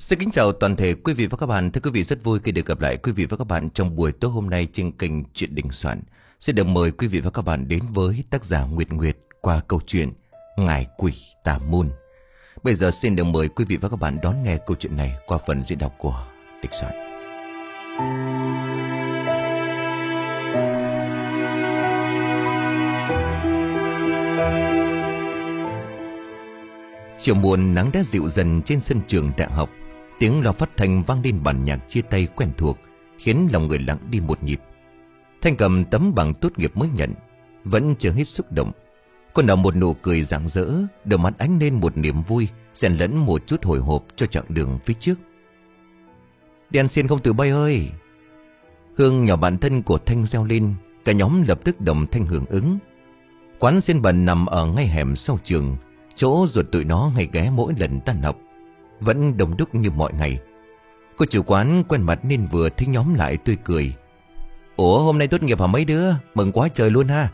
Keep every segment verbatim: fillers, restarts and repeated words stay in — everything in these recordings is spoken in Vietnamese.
Xin kính chào toàn thể quý vị và các bạn. Thưa quý vị, rất vui khi được gặp lại quý vị và các bạn trong buổi tối hôm nay trên kênh Chuyện Đình Soạn. Xin được mời quý vị và các bạn đến với tác giả Nguyệt Nguyệt qua câu chuyện Ngải Quỷ Tà Môn. Bây giờ xin được mời quý vị và các bạn đón nghe câu chuyện này qua phần diễn đọc của Đình Soạn. Chiều muộn, nắng đã dịu dần trên sân trường đại học. Tiếng loa phát thanh vang lên bản nhạc chia tay quen thuộc, khiến lòng người lặng đi một nhịp. Thanh cầm tấm bằng tốt nghiệp mới nhận, vẫn chưa hết xúc động. Cô nở một nụ cười rạng rỡ, đôi mắt ánh lên một niềm vui, xen lẫn một chút hồi hộp cho chặng đường phía trước. Đèn xiên không từ bay ơi! Hương nhỏ bạn thân của Thanh reo lên, cả nhóm lập tức đồng thanh hưởng ứng. Quán xiên bần nằm ở ngay hẻm sau trường, chỗ ruột tụi nó hay ghé mỗi lần tan học, vẫn đông đúc như mọi ngày. Cô chủ quán quen mặt nên vừa thấy nhóm lại tươi cười. Ủa, hôm nay tốt nghiệp hả mấy đứa? Mừng quá trời luôn ha.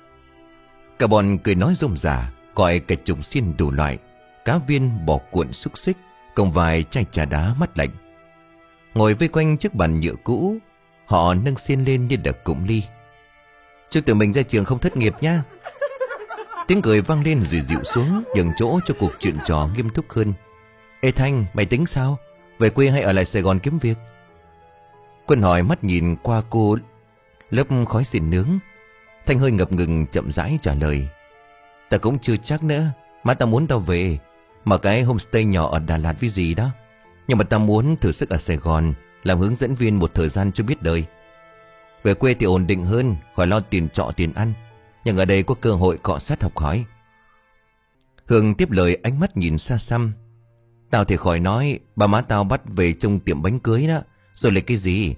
Cả bọn cười nói rôm rả, gọi cả chục xiên đủ loại, cá viên, bò cuộn, xúc xích, cùng vài chai trà đá mát lạnh. Ngồi vây quanh chiếc bàn nhựa cũ, họ nâng xiên lên như đợt cụm ly. Chúc tụi mình ra trường không thất nghiệp nhá. Tiếng cười vang lên rồi dịu xuống, nhường chỗ cho cuộc chuyện trò nghiêm túc hơn. Ê Thanh, mày tính sao? Về quê hay ở lại Sài Gòn kiếm việc? Quân hỏi, mắt nhìn qua cô lớp khói xiên nướng. Thanh hơi ngập ngừng chậm rãi trả lời. Ta cũng chưa chắc nữa. Má ta muốn tao về mở cái homestay nhỏ ở Đà Lạt với gì đó. Nhưng mà ta muốn thử sức ở Sài Gòn, làm hướng dẫn viên một thời gian cho biết đời. Về quê thì ổn định hơn, khỏi lo tiền trọ tiền ăn, nhưng ở đây có cơ hội cọ sát học hỏi. Hương tiếp lời, ánh mắt nhìn xa xăm. Tao thì khỏi nói, bà má tao bắt về trong tiệm bánh cưới đó. Rồi lấy cái gì?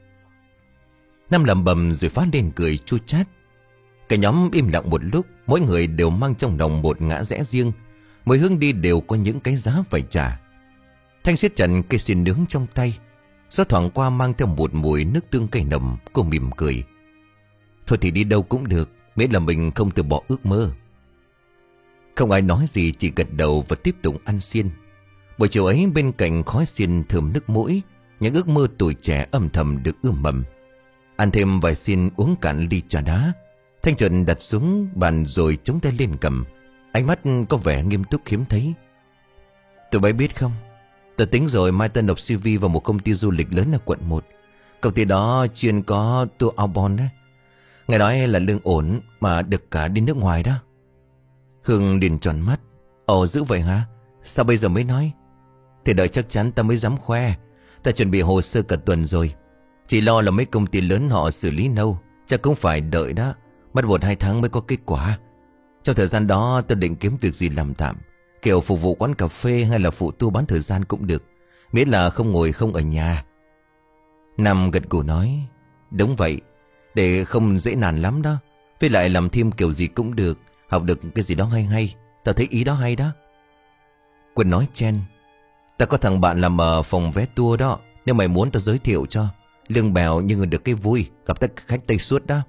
Nam lầm bầm rồi phát lên cười chua chát. Cả nhóm im lặng một lúc, mỗi người đều mang trong lòng một ngã rẽ riêng. Mỗi hướng đi đều có những cái giá phải trả. Thanh siết chặt cây xiên nướng trong tay, gió thoảng qua mang theo một mùi nước tương cay nồng. Cô mỉm cười. Thôi thì đi đâu cũng được, miễn là mình không từ bỏ ước mơ. Không ai nói gì, chỉ gật đầu và tiếp tục ăn xiên. Buổi chiều ấy bên cạnh khói xiên thơm nước mũi, những ước mơ tuổi trẻ âm thầm được ươm mầm. Ăn thêm vài xiên, uống cạn ly trà đá, Thanh Trần đặt xuống bàn rồi chống tay lên cầm, ánh mắt có vẻ nghiêm túc hiếm thấy. Tụi bay biết không, tớ tính rồi, mai tớ nộp xê vê vào một công ty du lịch lớn ở quận một. Công ty đó chuyên có tour outbound đấy. Nghe nói là lương ổn mà được cả đi nước ngoài đó. Hương liền tròn mắt. Ồ, dữ vậy hả? Sao bây giờ mới nói? Thì đợi chắc chắn ta mới dám khoe. Ta chuẩn bị hồ sơ cả tuần rồi. Chỉ lo là mấy công ty lớn họ xử lý lâu, chắc cũng phải đợi đó. Mất một hai tháng mới có kết quả. Trong thời gian đó tôi định kiếm việc gì làm tạm, kiểu phục vụ quán cà phê hay là phụ tour bán thời gian cũng được, miễn là không ngồi không ở nhà. Nam gật gù nói. Đúng vậy, để không dễ nản lắm đó. Với lại làm thêm kiểu gì cũng được, học được cái gì đó hay hay. Tao thấy ý đó hay đó. Quân nói chen. Ta có thằng bạn làm ở phòng vé tour đó, nếu mày muốn tao giới thiệu cho. Lương bèo nhưng được cái vui, gặp tất khách Tây suốt đó.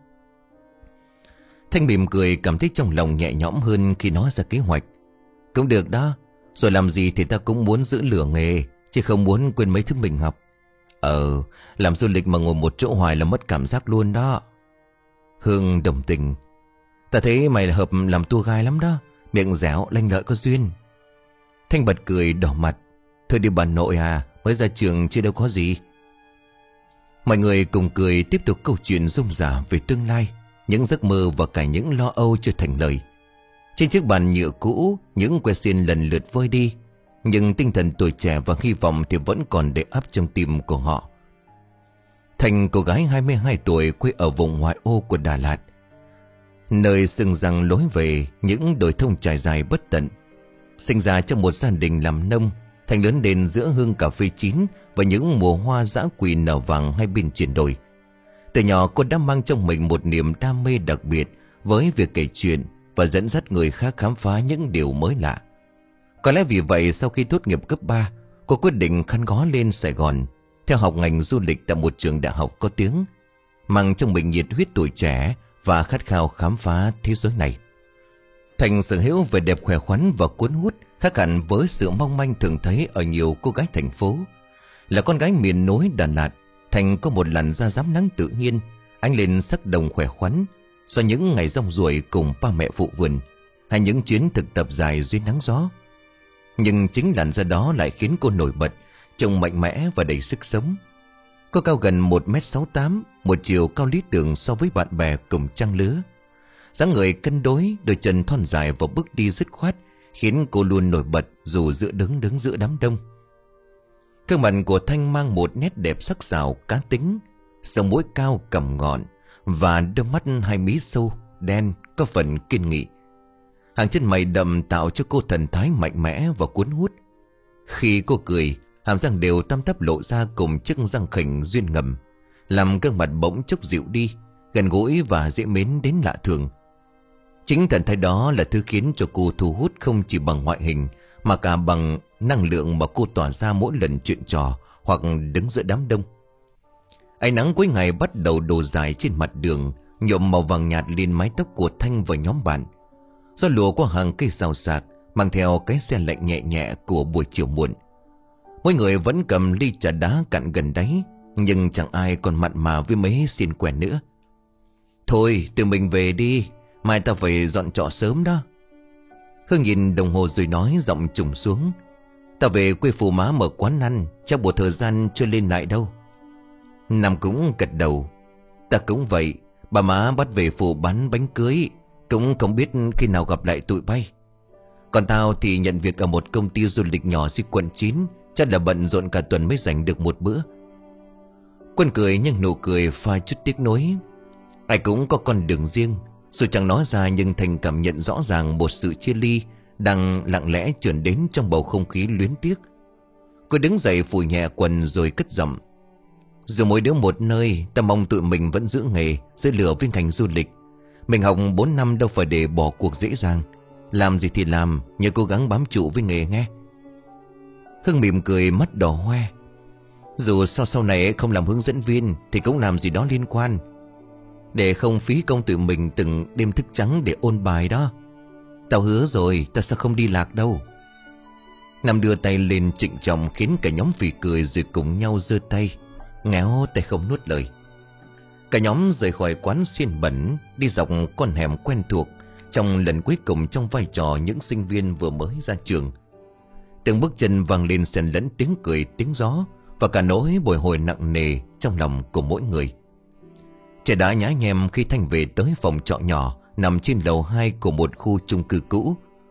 Thanh mỉm cười, cảm thấy trong lòng nhẹ nhõm hơn khi nói ra kế hoạch. Cũng được đó, rồi làm gì thì ta cũng muốn giữ lửa nghề, chứ không muốn quên mấy thứ mình học. Ờ, làm du lịch mà ngồi một chỗ hoài là mất cảm giác luôn đó. Hương đồng tình. Ta thấy mày hợp làm tour guide lắm đó, miệng dẻo, lanh lợi có duyên. Thanh bật cười đỏ mặt. Thôi đi bà nội à, mới ra trường chứ đâu có gì. Mọi người cùng cười tiếp tục câu chuyện rôm rả về tương lai, những giấc mơ và cả những lo âu chưa thành lời. Trên chiếc bàn nhựa cũ, những que xiên lần lượt vơi đi, nhưng tinh thần tuổi trẻ và hy vọng thì vẫn còn để ấp trong tim của họ. Thành, cô gái hai mươi hai tuổi quê ở vùng ngoại ô của Đà Lạt, nơi sừng rằng lối về những đồi thông trải dài bất tận. Sinh ra trong một gia đình làm nông, Thành lớn lên giữa hương cà phê chín và những mùa hoa dã quỳ nở vàng hai bên chuyển đồi. Từ nhỏ cô đã mang trong mình một niềm đam mê đặc biệt với việc kể chuyện và dẫn dắt người khác khám phá những điều mới lạ. Có lẽ vì vậy sau khi tốt nghiệp cấp ba, cô quyết định khăn gói lên Sài Gòn, theo học ngành du lịch tại một trường đại học có tiếng, mang trong mình nhiệt huyết tuổi trẻ và khát khao khám phá thế giới này. Thành sở hữu vẻ đẹp khỏe khoắn và cuốn hút, Khác hẳn với sự mong manh thường thấy ở nhiều cô gái thành phố. Là con gái miền núi Đà Lạt, Thành có một làn da rám nắng tự nhiên, ánh lên sắc đồng khỏe khoắn do những ngày rong ruổi cùng ba mẹ phụ vườn, hay những chuyến thực tập dài dưới nắng gió. Nhưng chính làn da đó lại khiến cô nổi bật, trông mạnh mẽ và đầy sức sống. Cô cao gần một mét sáu tám, một chiều cao lý tưởng so với bạn bè cùng trang lứa. Dáng người cân đối, đôi chân thon dài và bước đi dứt khoát khiến cô luôn nổi bật dù giữa đứng đứng giữa đám đông. Gương mặt của Thanh mang một nét đẹp sắc sảo cá tính, sống mũi cao cằm ngọn và đôi mắt hai mí sâu đen có phần kiên nghị. Hàng chân mày đậm tạo cho cô thần thái mạnh mẽ và cuốn hút. Khi cô cười, hàm răng đều tăm tắp lộ ra cùng chiếc răng khỉnh duyên ngầm, làm gương mặt bỗng chốc dịu đi, gần gũi và dễ mến đến lạ thường. Chính thần thái đó là thứ khiến cho cô thu hút không chỉ bằng ngoại hình, mà cả bằng năng lượng mà cô tỏa ra mỗi lần chuyện trò hoặc đứng giữa đám đông. Ánh nắng cuối ngày bắt đầu đổ dài trên mặt đường, nhuộm màu vàng nhạt lên mái tóc của Thanh và nhóm bạn. Gió lùa qua hàng cây xào xạc, mang theo cái xe lạnh nhẹ nhẹ của buổi chiều muộn. Mỗi người vẫn cầm ly trà đá cạn gần đáy, nhưng chẳng ai còn mặn mà với mấy xin quen nữa. Thôi tụi mình về đi, mai ta phải dọn trọ sớm đó. Hương nhìn đồng hồ rồi nói giọng trùng xuống. Ta về quê phụ má mở quán ăn, chắc một thời gian chưa lên lại đâu. Nam cũng gật đầu. Ta cũng vậy, bà má bắt về phụ bán bánh cưới, cũng không biết khi nào gặp lại tụi bay. Còn tao thì nhận việc ở một công ty du lịch nhỏ dưới quận chín, chắc là bận rộn cả tuần mới dành được một bữa. Quân cười nhưng nụ cười pha chút tiếc nuối. Ai cũng có con đường riêng. Dù chẳng nói ra nhưng Thành cảm nhận rõ ràng một sự chia ly đang lặng lẽ chuyển đến trong bầu không khí luyến tiếc. Cô đứng dậy phủi nhẹ quần rồi cất giọng. Dù mỗi đứa một nơi, ta mong tụi mình vẫn giữ nghề, giữ lửa với ngành du lịch. Mình học bốn năm đâu phải để bỏ cuộc dễ dàng. Làm gì thì làm, nhớ cố gắng bám trụ với nghề nghe. Hương mỉm cười mắt đỏ hoe. Dù sau sau này không làm hướng dẫn viên thì cũng làm gì đó liên quan, để không phí công tụi mình từng đêm thức trắng để ôn bài đó. Tao hứa rồi, ta sẽ không đi lạc đâu. Nam đưa tay lên trịnh trọng khiến cả nhóm phì cười rồi cùng nhau giơ tay, ngéo tay không nuốt lời. Cả nhóm rời khỏi quán xiên bẩn, đi dọc con hẻm quen thuộc trong lần cuối cùng trong vai trò những sinh viên vừa mới ra trường. Từng bước chân vang lên xen lẫn tiếng cười tiếng gió và cả nỗi bồi hồi nặng nề trong lòng của mỗi người. Trời đã nhá nhem khi Thanh về tới phòng trọ nhỏ nằm trên lầu hai của một khu chung cư cũ.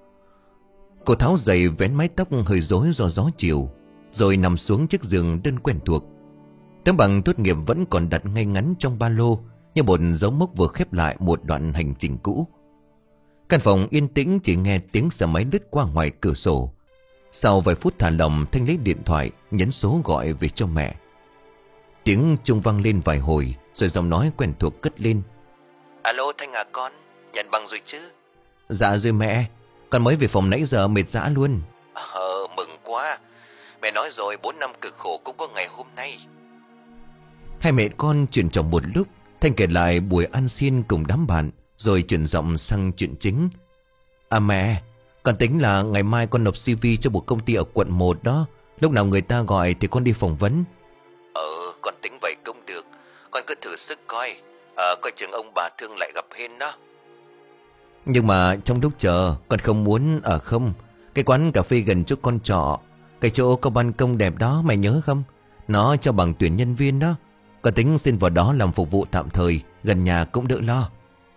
Cô tháo giày vén mái tóc hơi rối do gió chiều, rồi nằm xuống chiếc giường đơn quen thuộc. Tấm bằng tốt nghiệp vẫn còn đặt ngay ngắn trong ba lô, như một dấu mốc vừa khép lại một đoạn hành trình cũ. Căn phòng yên tĩnh, chỉ nghe tiếng xe máy lướt qua ngoài cửa sổ. Sau vài phút thả lỏng, Thanh lấy điện thoại nhấn số gọi về cho mẹ. Tiếng chuông vang lên vài hồi, rồi giọng nói quen thuộc cất lên. Alo Thanh à con, nhận bằng rồi chứ? Dạ rồi mẹ, con mới về phòng nãy giờ mệt dã luôn. Ờ mừng quá, mẹ nói rồi bốn năm cực khổ cũng có ngày hôm nay. Hai mẹ con chuyện trò một lúc, Thanh kể lại buổi ăn xiên cùng đám bạn, rồi chuyển giọng sang chuyện chính. À mẹ, con tính là ngày mai con nộp xê vê cho một công ty ở quận một đó. Lúc nào người ta gọi thì con đi phỏng vấn. Ờ con tính vậy cũng được, con cứ thử sức coi. Ờ coi chừng ông bà Thương lại gặp hên đó. Nhưng mà trong lúc chờ con không muốn ở không. Cái quán cà phê gần chỗ con trọ, cái chỗ có ban công đẹp đó mày nhớ không? Nó cho bằng tuyển nhân viên đó. Con tính xin vào đó làm phục vụ tạm thời, gần nhà cũng đỡ lo.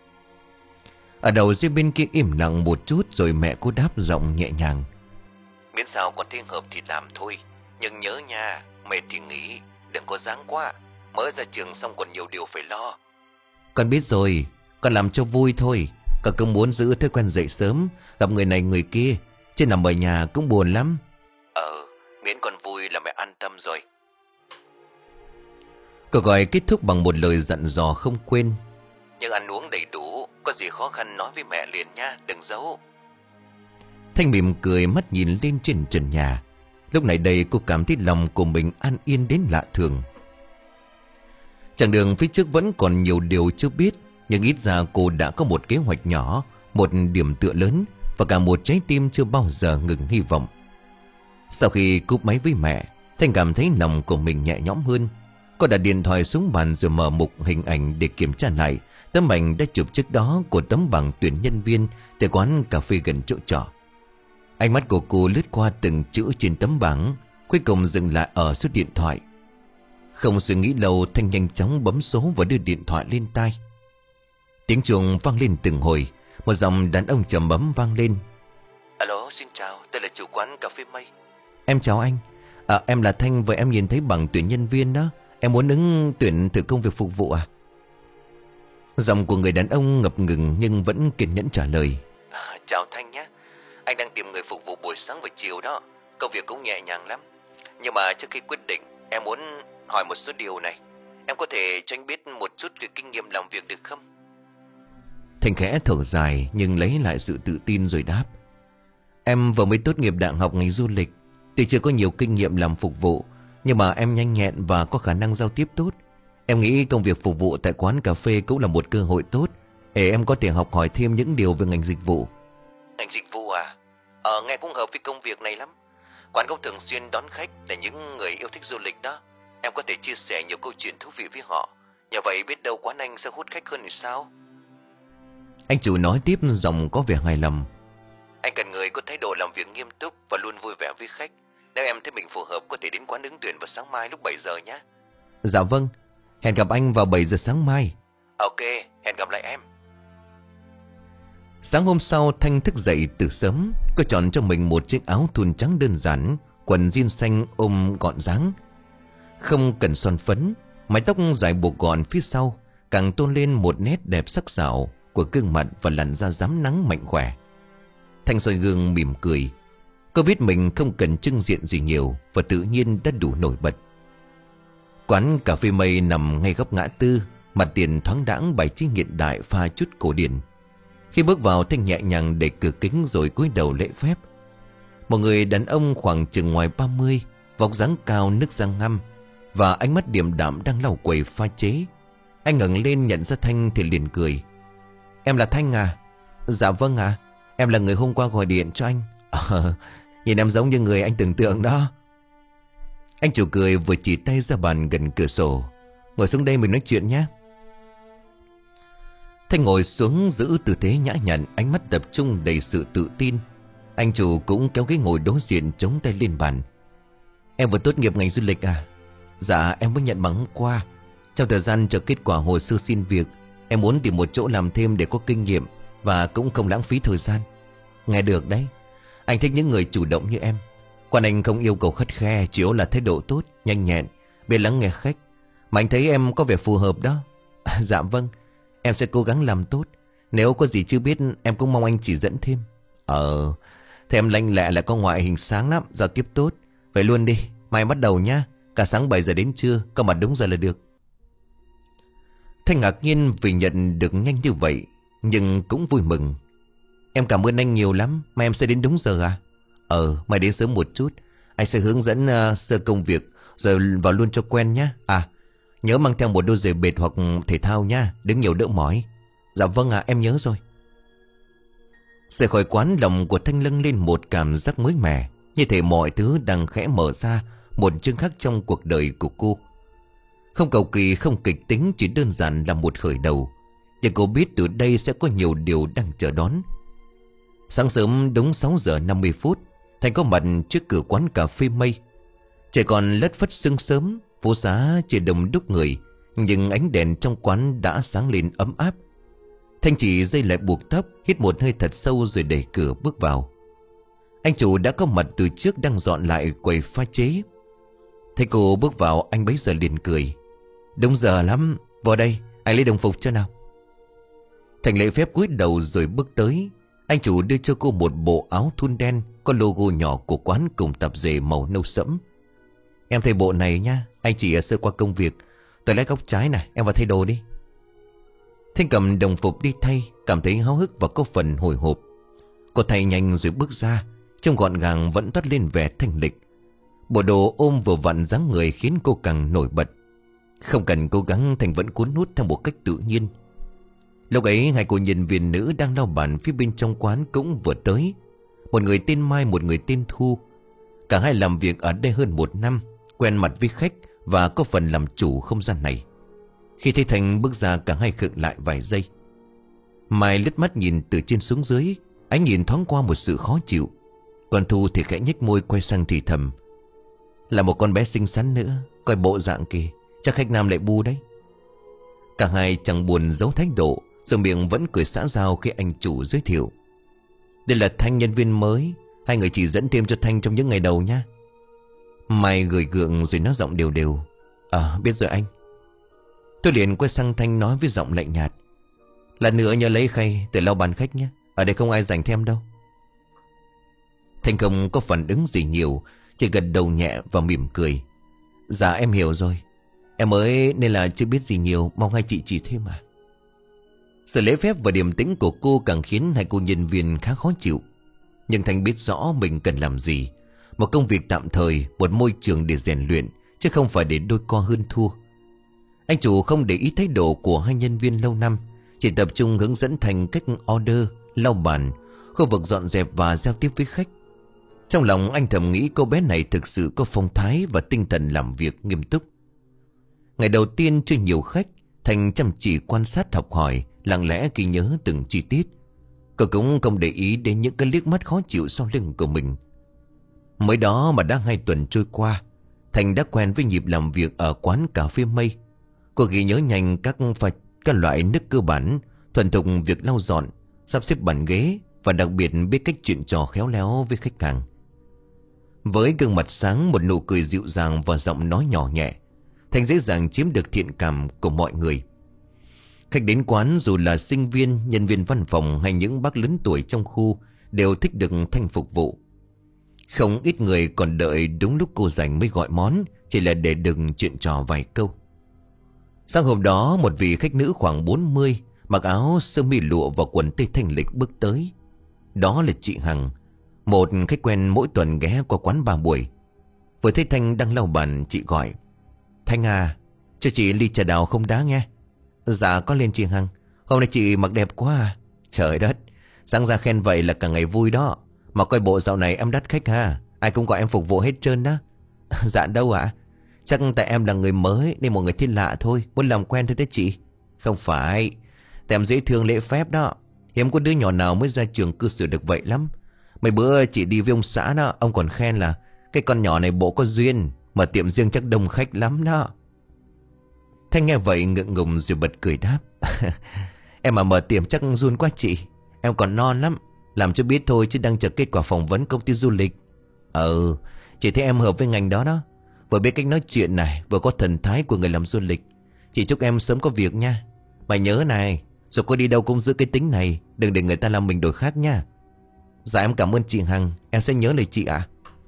Ở đầu dây bên kia im lặng một chút, rồi mẹ cô đáp giọng nhẹ nhàng. Miễn sao con thấy hợp thì làm thôi. Nhưng nhớ nha, mệt thì nghỉ, đừng có dáng quá. Mới ra trường xong còn nhiều điều phải lo. Con biết rồi, con làm cho vui thôi. Con cứ muốn giữ thói quen dậy sớm, gặp người này người kia, chứ nằm ở nhà cũng buồn lắm. Ờ, miễn con vui là mẹ an tâm rồi. Cuộc gọi kết thúc bằng một lời dặn dò không quên. Nhưng ăn uống đầy đủ, có gì khó khăn nói với mẹ liền nha, đừng giấu. Thanh mỉm cười, mắt nhìn lên trên trần nhà. Lúc này đây cô cảm thấy lòng của mình an yên đến lạ thường. Chặng đường phía trước vẫn còn nhiều điều chưa biết, nhưng ít ra cô đã có một kế hoạch nhỏ, một điểm tựa lớn, và cả một trái tim chưa bao giờ ngừng hy vọng. Sau khi cúp máy với mẹ, Thanh cảm thấy lòng của mình nhẹ nhõm hơn. Cô đặt điện thoại xuống bàn rồi mở mục hình ảnh để kiểm tra lại tấm ảnh đã chụp trước đó của tấm bằng tuyển nhân viên tại quán cà phê gần chỗ trọ. Ánh mắt của cô lướt qua từng chữ trên tấm bảng, cuối cùng dừng lại ở số điện thoại. Không suy nghĩ lâu, Thanh nhanh chóng bấm số và đưa điện thoại lên tai. Tiếng chuông vang lên từng hồi. Một giọng đàn ông trầm bấm vang lên. Alo, xin chào, tôi là chủ quán cà phê Mây. Em chào anh. À, em là Thanh, và em nhìn thấy bằng tuyển nhân viên đó. Em muốn ứng tuyển thử công việc phục vụ à? Giọng của người đàn ông ngập ngừng nhưng vẫn kiên nhẫn trả lời. À, chào Thanh nhé. Anh đang tìm người phục vụ buổi sáng và chiều đó. Công việc cũng nhẹ nhàng lắm. Nhưng mà trước khi quyết định, em muốn hỏi một số điều này. Em có thể cho anh biết một chút về kinh nghiệm làm việc được không? Thanh khẽ thở dài nhưng lấy lại sự tự tin rồi đáp. Em vừa mới tốt nghiệp đại học ngành du lịch. Tuy chưa có nhiều kinh nghiệm làm phục vụ, nhưng mà em nhanh nhẹn và có khả năng giao tiếp tốt. Em nghĩ công việc phục vụ tại quán cà phê cũng là một cơ hội tốt để em có thể học hỏi thêm những điều về ngành dịch vụ. Ngành dịch vụ à? Ờ, nghe cũng hợp với công việc này lắm. Quán cũng thường xuyên đón khách là những người yêu thích du lịch đó. Em có thể chia sẻ nhiều câu chuyện thú vị với họ. Nhờ vậy biết đâu quán anh sẽ hút khách hơn thì sao? Anh chủ nói tiếp giọng có vẻ hài lòng. Anh cần người có thái độ làm việc nghiêm túc và luôn vui vẻ với khách. Nếu em thấy mình phù hợp, có thể đến quán ứng tuyển vào sáng mai lúc bảy giờ nhé. Dạ vâng, hẹn gặp anh vào bảy giờ sáng mai. Ok, hẹn gặp lại em. Sáng hôm sau, Thanh thức dậy từ sớm. Cô chọn cho mình một chiếc áo thun trắng đơn giản, quần jean xanh ôm gọn dáng, không cần son phấn. Mái tóc dài buộc gọn phía sau càng tôn lên một nét đẹp sắc sảo của gương mặt và làn da rám nắng mạnh khỏe. Thanh soi gương mỉm cười. Cô biết mình không cần trưng diện gì nhiều và tự nhiên đã đủ nổi bật. Quán cà phê Mây nằm ngay góc ngã tư, mặt tiền thoáng đãng bài trí hiện đại pha chút cổ điển. Khi bước vào, Thanh nhẹ nhàng đẩy cửa kính rồi cúi đầu lễ phép. Một người đàn ông khoảng chừng ngoài ba mươi, vóc dáng cao, nước da ngăm và ánh mắt điềm đạm đang lau quầy pha chế. Anh ngẩng lên nhận ra Thanh thì liền cười. Em là Thanh à? Dạ vâng ạ. À. Em là người hôm qua gọi điện cho anh. À, nhìn em giống như người anh tưởng tượng đó. Anh chủ cười vừa chỉ tay ra bàn gần cửa sổ. Ngồi xuống đây mình nói chuyện nhé. Thanh ngồi xuống giữ tư thế nhã nhặn, ánh mắt tập trung đầy sự tự tin. Anh chủ cũng kéo ghế ngồi đối diện, chống tay lên bàn. Em vừa tốt nghiệp ngành du lịch à? Dạ em mới nhận bằng hôm qua. Trong thời gian chờ kết quả hồ sơ xin việc, em muốn tìm một chỗ làm thêm để có kinh nghiệm và cũng không lãng phí thời gian. Nghe được đấy. Anh thích những người chủ động như em. Còn anh không yêu cầu khắt khe, chỉ yếu là thái độ tốt, nhanh nhẹn, biết lắng nghe khách. Mà anh thấy em có vẻ phù hợp đó. Dạ vâng, em sẽ cố gắng làm tốt. Nếu có gì chưa biết em cũng mong anh chỉ dẫn thêm. Ờ, thế em lanh lẹ là có ngoại hình sáng lắm, giao tiếp tốt. Vậy luôn đi, mai bắt đầu nhá. Cả sáng bảy giờ đến trưa, có mặt đúng giờ là được. Thanh ngạc nhiên vì nhận được nhanh như vậy, nhưng cũng vui mừng. Em cảm ơn anh nhiều lắm. Mà em sẽ đến đúng giờ à? Ờ, mai đến sớm một chút. Anh sẽ hướng dẫn uh, sơ công việc, rồi vào luôn cho quen nhé. À, nhớ mang theo một đôi giày bệt hoặc thể thao nha, đứng nhiều đỡ mỏi. Dạ vâng ạ, à, em nhớ rồi. Rời khỏi quán, lòng của Thanh lâng lên một cảm giác mới mẻ, như thể mọi thứ đang khẽ mở ra một chương khác trong cuộc đời của cô. Không cầu kỳ, không kịch tính, chỉ đơn giản là một khởi đầu. Nhưng cô biết từ đây sẽ có nhiều điều đang chờ đón. Sáng sớm đúng sáu giờ năm mươi phút, Thanh có mặt trước cửa quán cà phê Mây. Trời còn lất phất sương sớm, phố xá chỉ đông đúc người, nhưng ánh đèn trong quán đã sáng lên ấm áp. Thanh chỉ dây lại buộc tóc, hít một hơi thật sâu rồi đẩy cửa bước vào. Anh chủ đã có mặt từ trước, đang dọn lại quầy pha chế. Thấy cô bước vào, anh bấy giờ liền cười. Đúng giờ lắm, vào đây, anh lấy đồng phục cho nào. Thành lễ phép cúi đầu rồi bước tới. Anh chủ đưa cho cô một bộ áo thun đen có logo nhỏ của quán cùng tạp dề màu nâu sẫm. Em thay bộ này nha, anh chỉ sơ qua công việc. Tôi lấy góc trái này, em vào thay đồ đi. Thanh cầm đồng phục đi thay, cảm thấy háo hức và có phần hồi hộp. Cô thay nhanh rồi bước ra, trông gọn gàng vẫn toát lên vẻ thanh lịch. Bộ đồ ôm vừa vặn dáng người khiến cô càng nổi bật. Không cần cố gắng, Thanh vẫn cuốn hút theo một cách tự nhiên. Lúc ấy hai cô nhân viên nữ đang lau bàn phía bên trong quán cũng vừa tới. Một người tên Mai, một người tên Thu. Cả hai làm việc ở đây hơn một năm, quen mặt với khách và có phần làm chủ không gian này. Khi thấy Thanh bước ra, cả hai khựng lại vài giây. Mai lướt mắt nhìn từ trên xuống dưới, ánh nhìn thoáng qua một sự khó chịu. Còn Thu thì khẽ nhếch môi quay sang thì thầm: là một con bé xinh xắn nữa, coi bộ dạng kìa, chắc khách nam lại bu đấy. Cả hai chẳng buồn giấu thái độ, rồi miệng vẫn cười xã giao khi anh chủ giới thiệu: đây là Thanh, nhân viên mới, hai người chỉ dẫn thêm cho Thanh trong những ngày đầu nha. Mai gửi gượng rồi nói giọng đều đều: À biết rồi anh. Tôi liền quay sang Thanh nói với giọng lạnh nhạt: lần nữa nhớ lấy khay để lau bàn khách nhé, ở đây không ai dành thêm đâu. Thanh không có phản ứng gì nhiều, chỉ gật đầu nhẹ và mỉm cười: dạ em hiểu rồi, em mới nên là chưa biết gì nhiều, mong hai chị chỉ thêm mà. Sự lễ phép và điềm tĩnh của cô càng khiến hai cô nhân viên khá khó chịu. Nhưng Thanh biết rõ mình cần làm gì. Một công việc tạm thời, một môi trường để rèn luyện, chứ không phải để đôi co hơn thua. Anh chủ không để ý thái độ của hai nhân viên lâu năm, chỉ tập trung hướng dẫn Thanh cách order, lau bàn, khu vực dọn dẹp và giao tiếp với khách. Trong lòng anh thầm nghĩ cô bé này thực sự có phong thái và tinh thần làm việc nghiêm túc. Ngày đầu tiên chưa nhiều khách, Thanh chăm chỉ quan sát học hỏi, lặng lẽ ghi nhớ từng chi tiết. Cô cũng không để ý đến những cái liếc mắt khó chịu sau lưng của mình. Mới đó mà đã hai tuần trôi qua, Thanh đã quen với nhịp làm việc ở quán cà phê Mây. Cô ghi nhớ nhanh các phạch, các loại nước cơ bản, thuần thục việc lau dọn, sắp xếp bàn ghế, và đặc biệt biết cách chuyện trò khéo léo với khách hàng. Với gương mặt sáng, một nụ cười dịu dàng và giọng nói nhỏ nhẹ, Thanh dễ dàng chiếm được thiện cảm của mọi người. Khách đến quán dù là sinh viên, nhân viên văn phòng hay những bác lớn tuổi trong khu đều thích được Thanh phục vụ. Không ít người còn đợi đúng lúc cô rảnh mới gọi món, chỉ là để đừng chuyện trò vài câu. Sáng hôm đó, một vị khách nữ khoảng bốn mươi, mặc áo sơ mi lụa và quần tây thanh lịch bước tới. Đó là chị Hằng, một khách quen mỗi tuần ghé qua quán ba buổi. Vừa thấy Thanh đang lau bàn, chị gọi: Thanh à, cho chị ly trà đào không đá nghe. Dạ có lên chị Hằng, hôm nay chị mặc đẹp quá à. Trời đất, sáng ra khen vậy là cả ngày vui đó. Mà coi bộ dạo này em đắt khách ha, ai cũng gọi em phục vụ hết trơn đó. Dạ đâu ạ, chắc tại em là người mới nên mọi người thấy lạ thôi, muốn làm quen thôi đấy chị. Không phải, tại em dễ thương lễ phép đó. Hiếm có đứa nhỏ nào mới ra trường cư xử được vậy lắm. Mấy bữa chị đi với ông xã đó, ông còn khen là cái con nhỏ này bộ có duyên, mở tiệm riêng chắc đông khách lắm đó. Thanh nghe vậy ngượng ngùng rồi bật cười đáp: Em mà mở tiệm chắc run quá chị, em còn non lắm, làm cho biết thôi chứ đang chờ kết quả phỏng vấn công ty du lịch. Ừ, chị thấy em hợp với ngành đó đó, vừa biết cách nói chuyện này, vừa có thần thái của người làm du lịch. Chị chúc em sớm có việc nha. Mày nhớ này, rồi cô đi đâu cũng giữ cái tính này, đừng để người ta làm mình đổi khác nha. Dạ em cảm ơn chị Hằng, em sẽ nhớ lời chị ạ.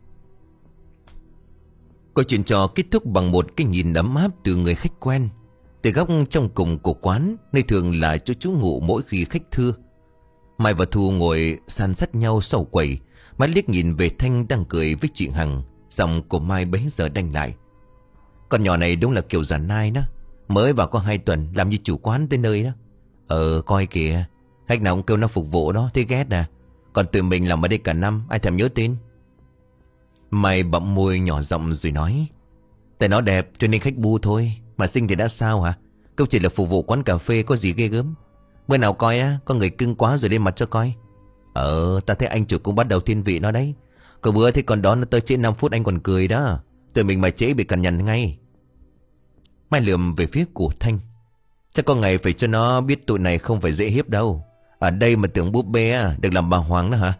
Câu chuyện trò kết thúc bằng một cái nhìn ấm áp từ người khách quen. Từ góc trong cùng của quán, nơi thường là chỗ trú ngụ mỗi khi khách thưa, Mai và Thu ngồi san sát nhau sau quầy. Mai liếc nhìn về Thanh đang cười với chị Hằng. Giọng của Mai bấy giờ đanh lại: Con nhỏ này đúng là kiểu giả nai đó, mới vào có hai tuần làm như chủ quán tới nơi đó. Ờ coi kìa, khách nào cũng kêu nó phục vụ đó, thấy ghét à. Còn tụi mình làm ở đây cả năm, ai thèm nhớ tên. Mai bặm môi nhỏ giọng rồi nói: Tại nó đẹp cho nên khách bu thôi, mà xinh thì đã sao hả. Câu chỉ là phục vụ quán cà phê có gì ghê gớm. Bữa nào coi á, có người cưng quá rồi lên mặt cho coi. Ờ, ta thấy anh chủ cũng bắt đầu thiên vị nó đấy. Có bữa thấy con đó nó tới trễ năm phút anh còn cười đó. Tụi mình mà trễ bị cằn nhằn ngay. Mai lườm về phía của Thanh: Chắc có ngày phải cho nó biết tụi này không phải dễ hiếp đâu. Ở đây mà tưởng búp bê à, được làm bà Hoàng đó hả.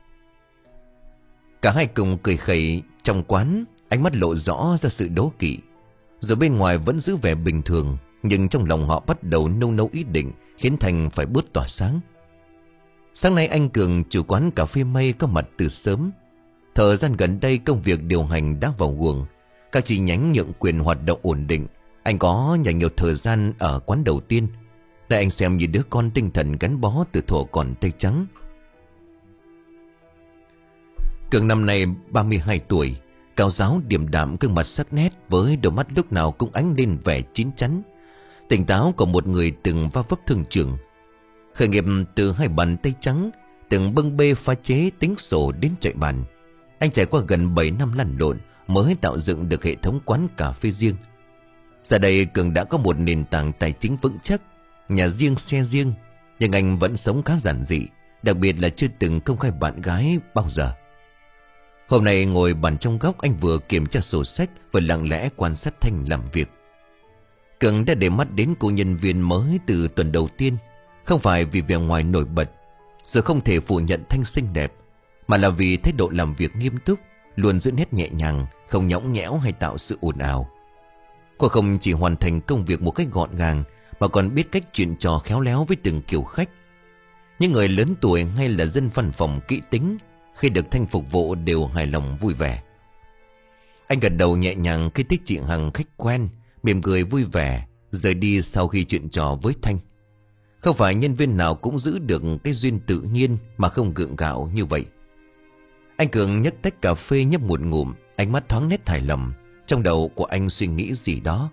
Cả hai cùng cười khẩy trong quán, ánh mắt lộ rõ ra sự đố kỵ. Rồi bên ngoài vẫn giữ vẻ bình thường, nhưng trong lòng họ bắt đầu nâu nâu ý định, khiến Thành phải bớt tỏa sáng. Sáng nay anh Cường, chủ quán cà phê Mây, có mặt từ sớm. Thời gian gần đây công việc điều hành đã vào guồng, các chi nhánh nhượng quyền hoạt động ổn định. Anh có dành nhiều thời gian ở quán đầu tiên, để anh xem như đứa con tinh thần gắn bó từ thuở còn tây trắng. Cường năm nay ba mươi hai tuổi, cao ráo điềm đạm, gương mặt sắc nét với đôi mắt lúc nào cũng ánh lên vẻ chín chắn, tỉnh táo của một người từng va vấp thương trường. Khởi nghiệp từ hai bàn tay trắng, từng bưng bê pha chế tính sổ đến chạy bàn. Anh trải qua gần bảy năm lăn lộn mới tạo dựng được hệ thống quán cà phê riêng. Giờ đây Cường đã có một nền tảng tài chính vững chắc, nhà riêng xe riêng. Nhưng anh vẫn sống khá giản dị, đặc biệt là chưa từng công khai bạn gái bao giờ. Hôm nay ngồi bàn trong góc, anh vừa kiểm tra sổ sách vừa lặng lẽ quan sát Thanh làm việc. Cường đã để mắt đến cô nhân viên mới từ tuần đầu tiên. Không phải vì vẻ ngoài nổi bật, giờ không thể phủ nhận Thanh xinh đẹp, mà là vì thái độ làm việc nghiêm túc, luôn giữ nét nhẹ nhàng, không nhõng nhẽo hay tạo sự ồn ào. Cô không chỉ hoàn thành công việc một cách gọn gàng, mà còn biết cách chuyện trò khéo léo với từng kiểu khách. Những người lớn tuổi hay là dân văn phòng kỹ tính, khi được Thanh phục vụ đều hài lòng vui vẻ. Anh gật đầu nhẹ nhàng khi thấy chị Hằng khách quen, mỉm cười vui vẻ rời đi sau khi chuyện trò với Thanh. Không phải nhân viên nào cũng giữ được cái duyên tự nhiên mà không gượng gạo như vậy. Anh Cường nhấc tách cà phê nhấp một ngụm, ánh mắt thoáng nét hài lòng. Trong đầu của anh suy nghĩ gì đó.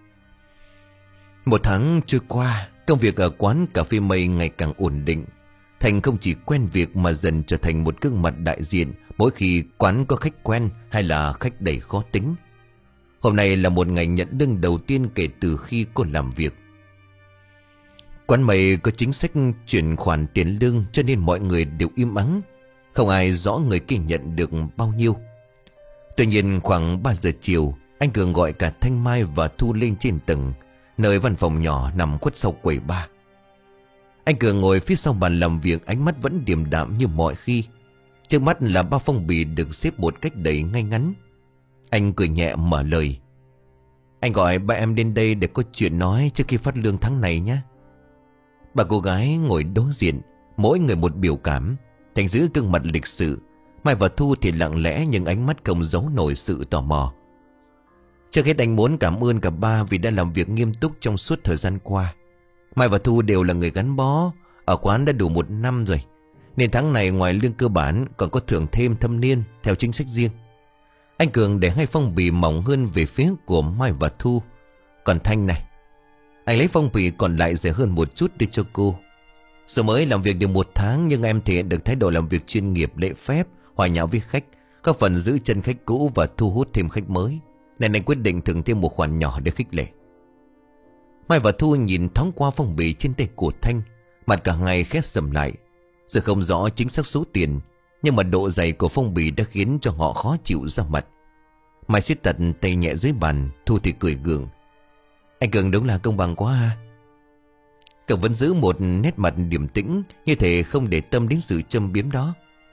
Một tháng trôi qua, công việc ở quán cà phê Mây ngày càng ổn định. Thành không chỉ quen việc mà dần trở thành một gương mặt đại diện mỗi khi quán có khách quen hay là khách đầy khó tính. Hôm nay là một ngày nhận lương đầu tiên kể từ khi cô làm việc. Quán Mây có chính sách chuyển khoản tiền lương, cho nên mọi người đều im ắng, không ai rõ người kia nhận được bao nhiêu. Tuy nhiên khoảng ba giờ chiều, anh Cường gọi cả Thanh Mai và Thu lên trên tầng, nơi văn phòng nhỏ nằm khuất sau quầy bar. Anh Cường ngồi phía sau bàn làm việc, ánh mắt vẫn điềm đạm như mọi khi. Trước mắt là bao phong bì được xếp một cách đầy ngay ngắn. Anh cười nhẹ mở lời: "Anh gọi ba em đến đây để có chuyện nói trước khi phát lương tháng này nhé." Ba cô gái ngồi đối diện, mỗi người một biểu cảm. Thành giữ gương mặt lịch sự, Mai và Thu thì lặng lẽ nhưng ánh mắt không giấu nổi sự tò mò. Trước hết anh muốn cảm ơn cả ba vì đã làm việc nghiêm túc trong suốt thời gian qua. Mai và Thu đều là người gắn bó ở quán đã đủ một năm rồi, nên tháng này ngoài lương cơ bản còn có thưởng thêm thâm niên theo chính sách riêng. Anh Cường để hai phong bì mỏng hơn về phía của Mai và Thu. Còn Thanh này, anh lấy phong bì còn lại rẻ hơn một chút đưa cho cô. Dù mới làm việc được một tháng nhưng em thể hiện được thái độ làm việc chuyên nghiệp, lễ phép, hòa nhã với khách, có phần giữ chân khách cũ và thu hút thêm khách mới, nên anh quyết định thưởng thêm một khoản nhỏ để khích lệ. Mai và Thu nhìn thoáng qua phong bì trên tay của Thanh, mặt cả ngày khét sầm lại. Giờ không rõ chính xác số tiền, nhưng mà độ dày của phong bì đã khiến cho họ khó chịu ra mặt. Mai siết chặt tay nhẹ dưới bàn, Thu thì cười gượng: "Anh Cường đúng là công bằng quá ha." Cường vẫn giữ một nét mặt điềm tĩnh, như thể không để tâm đến sự châm biếm đó.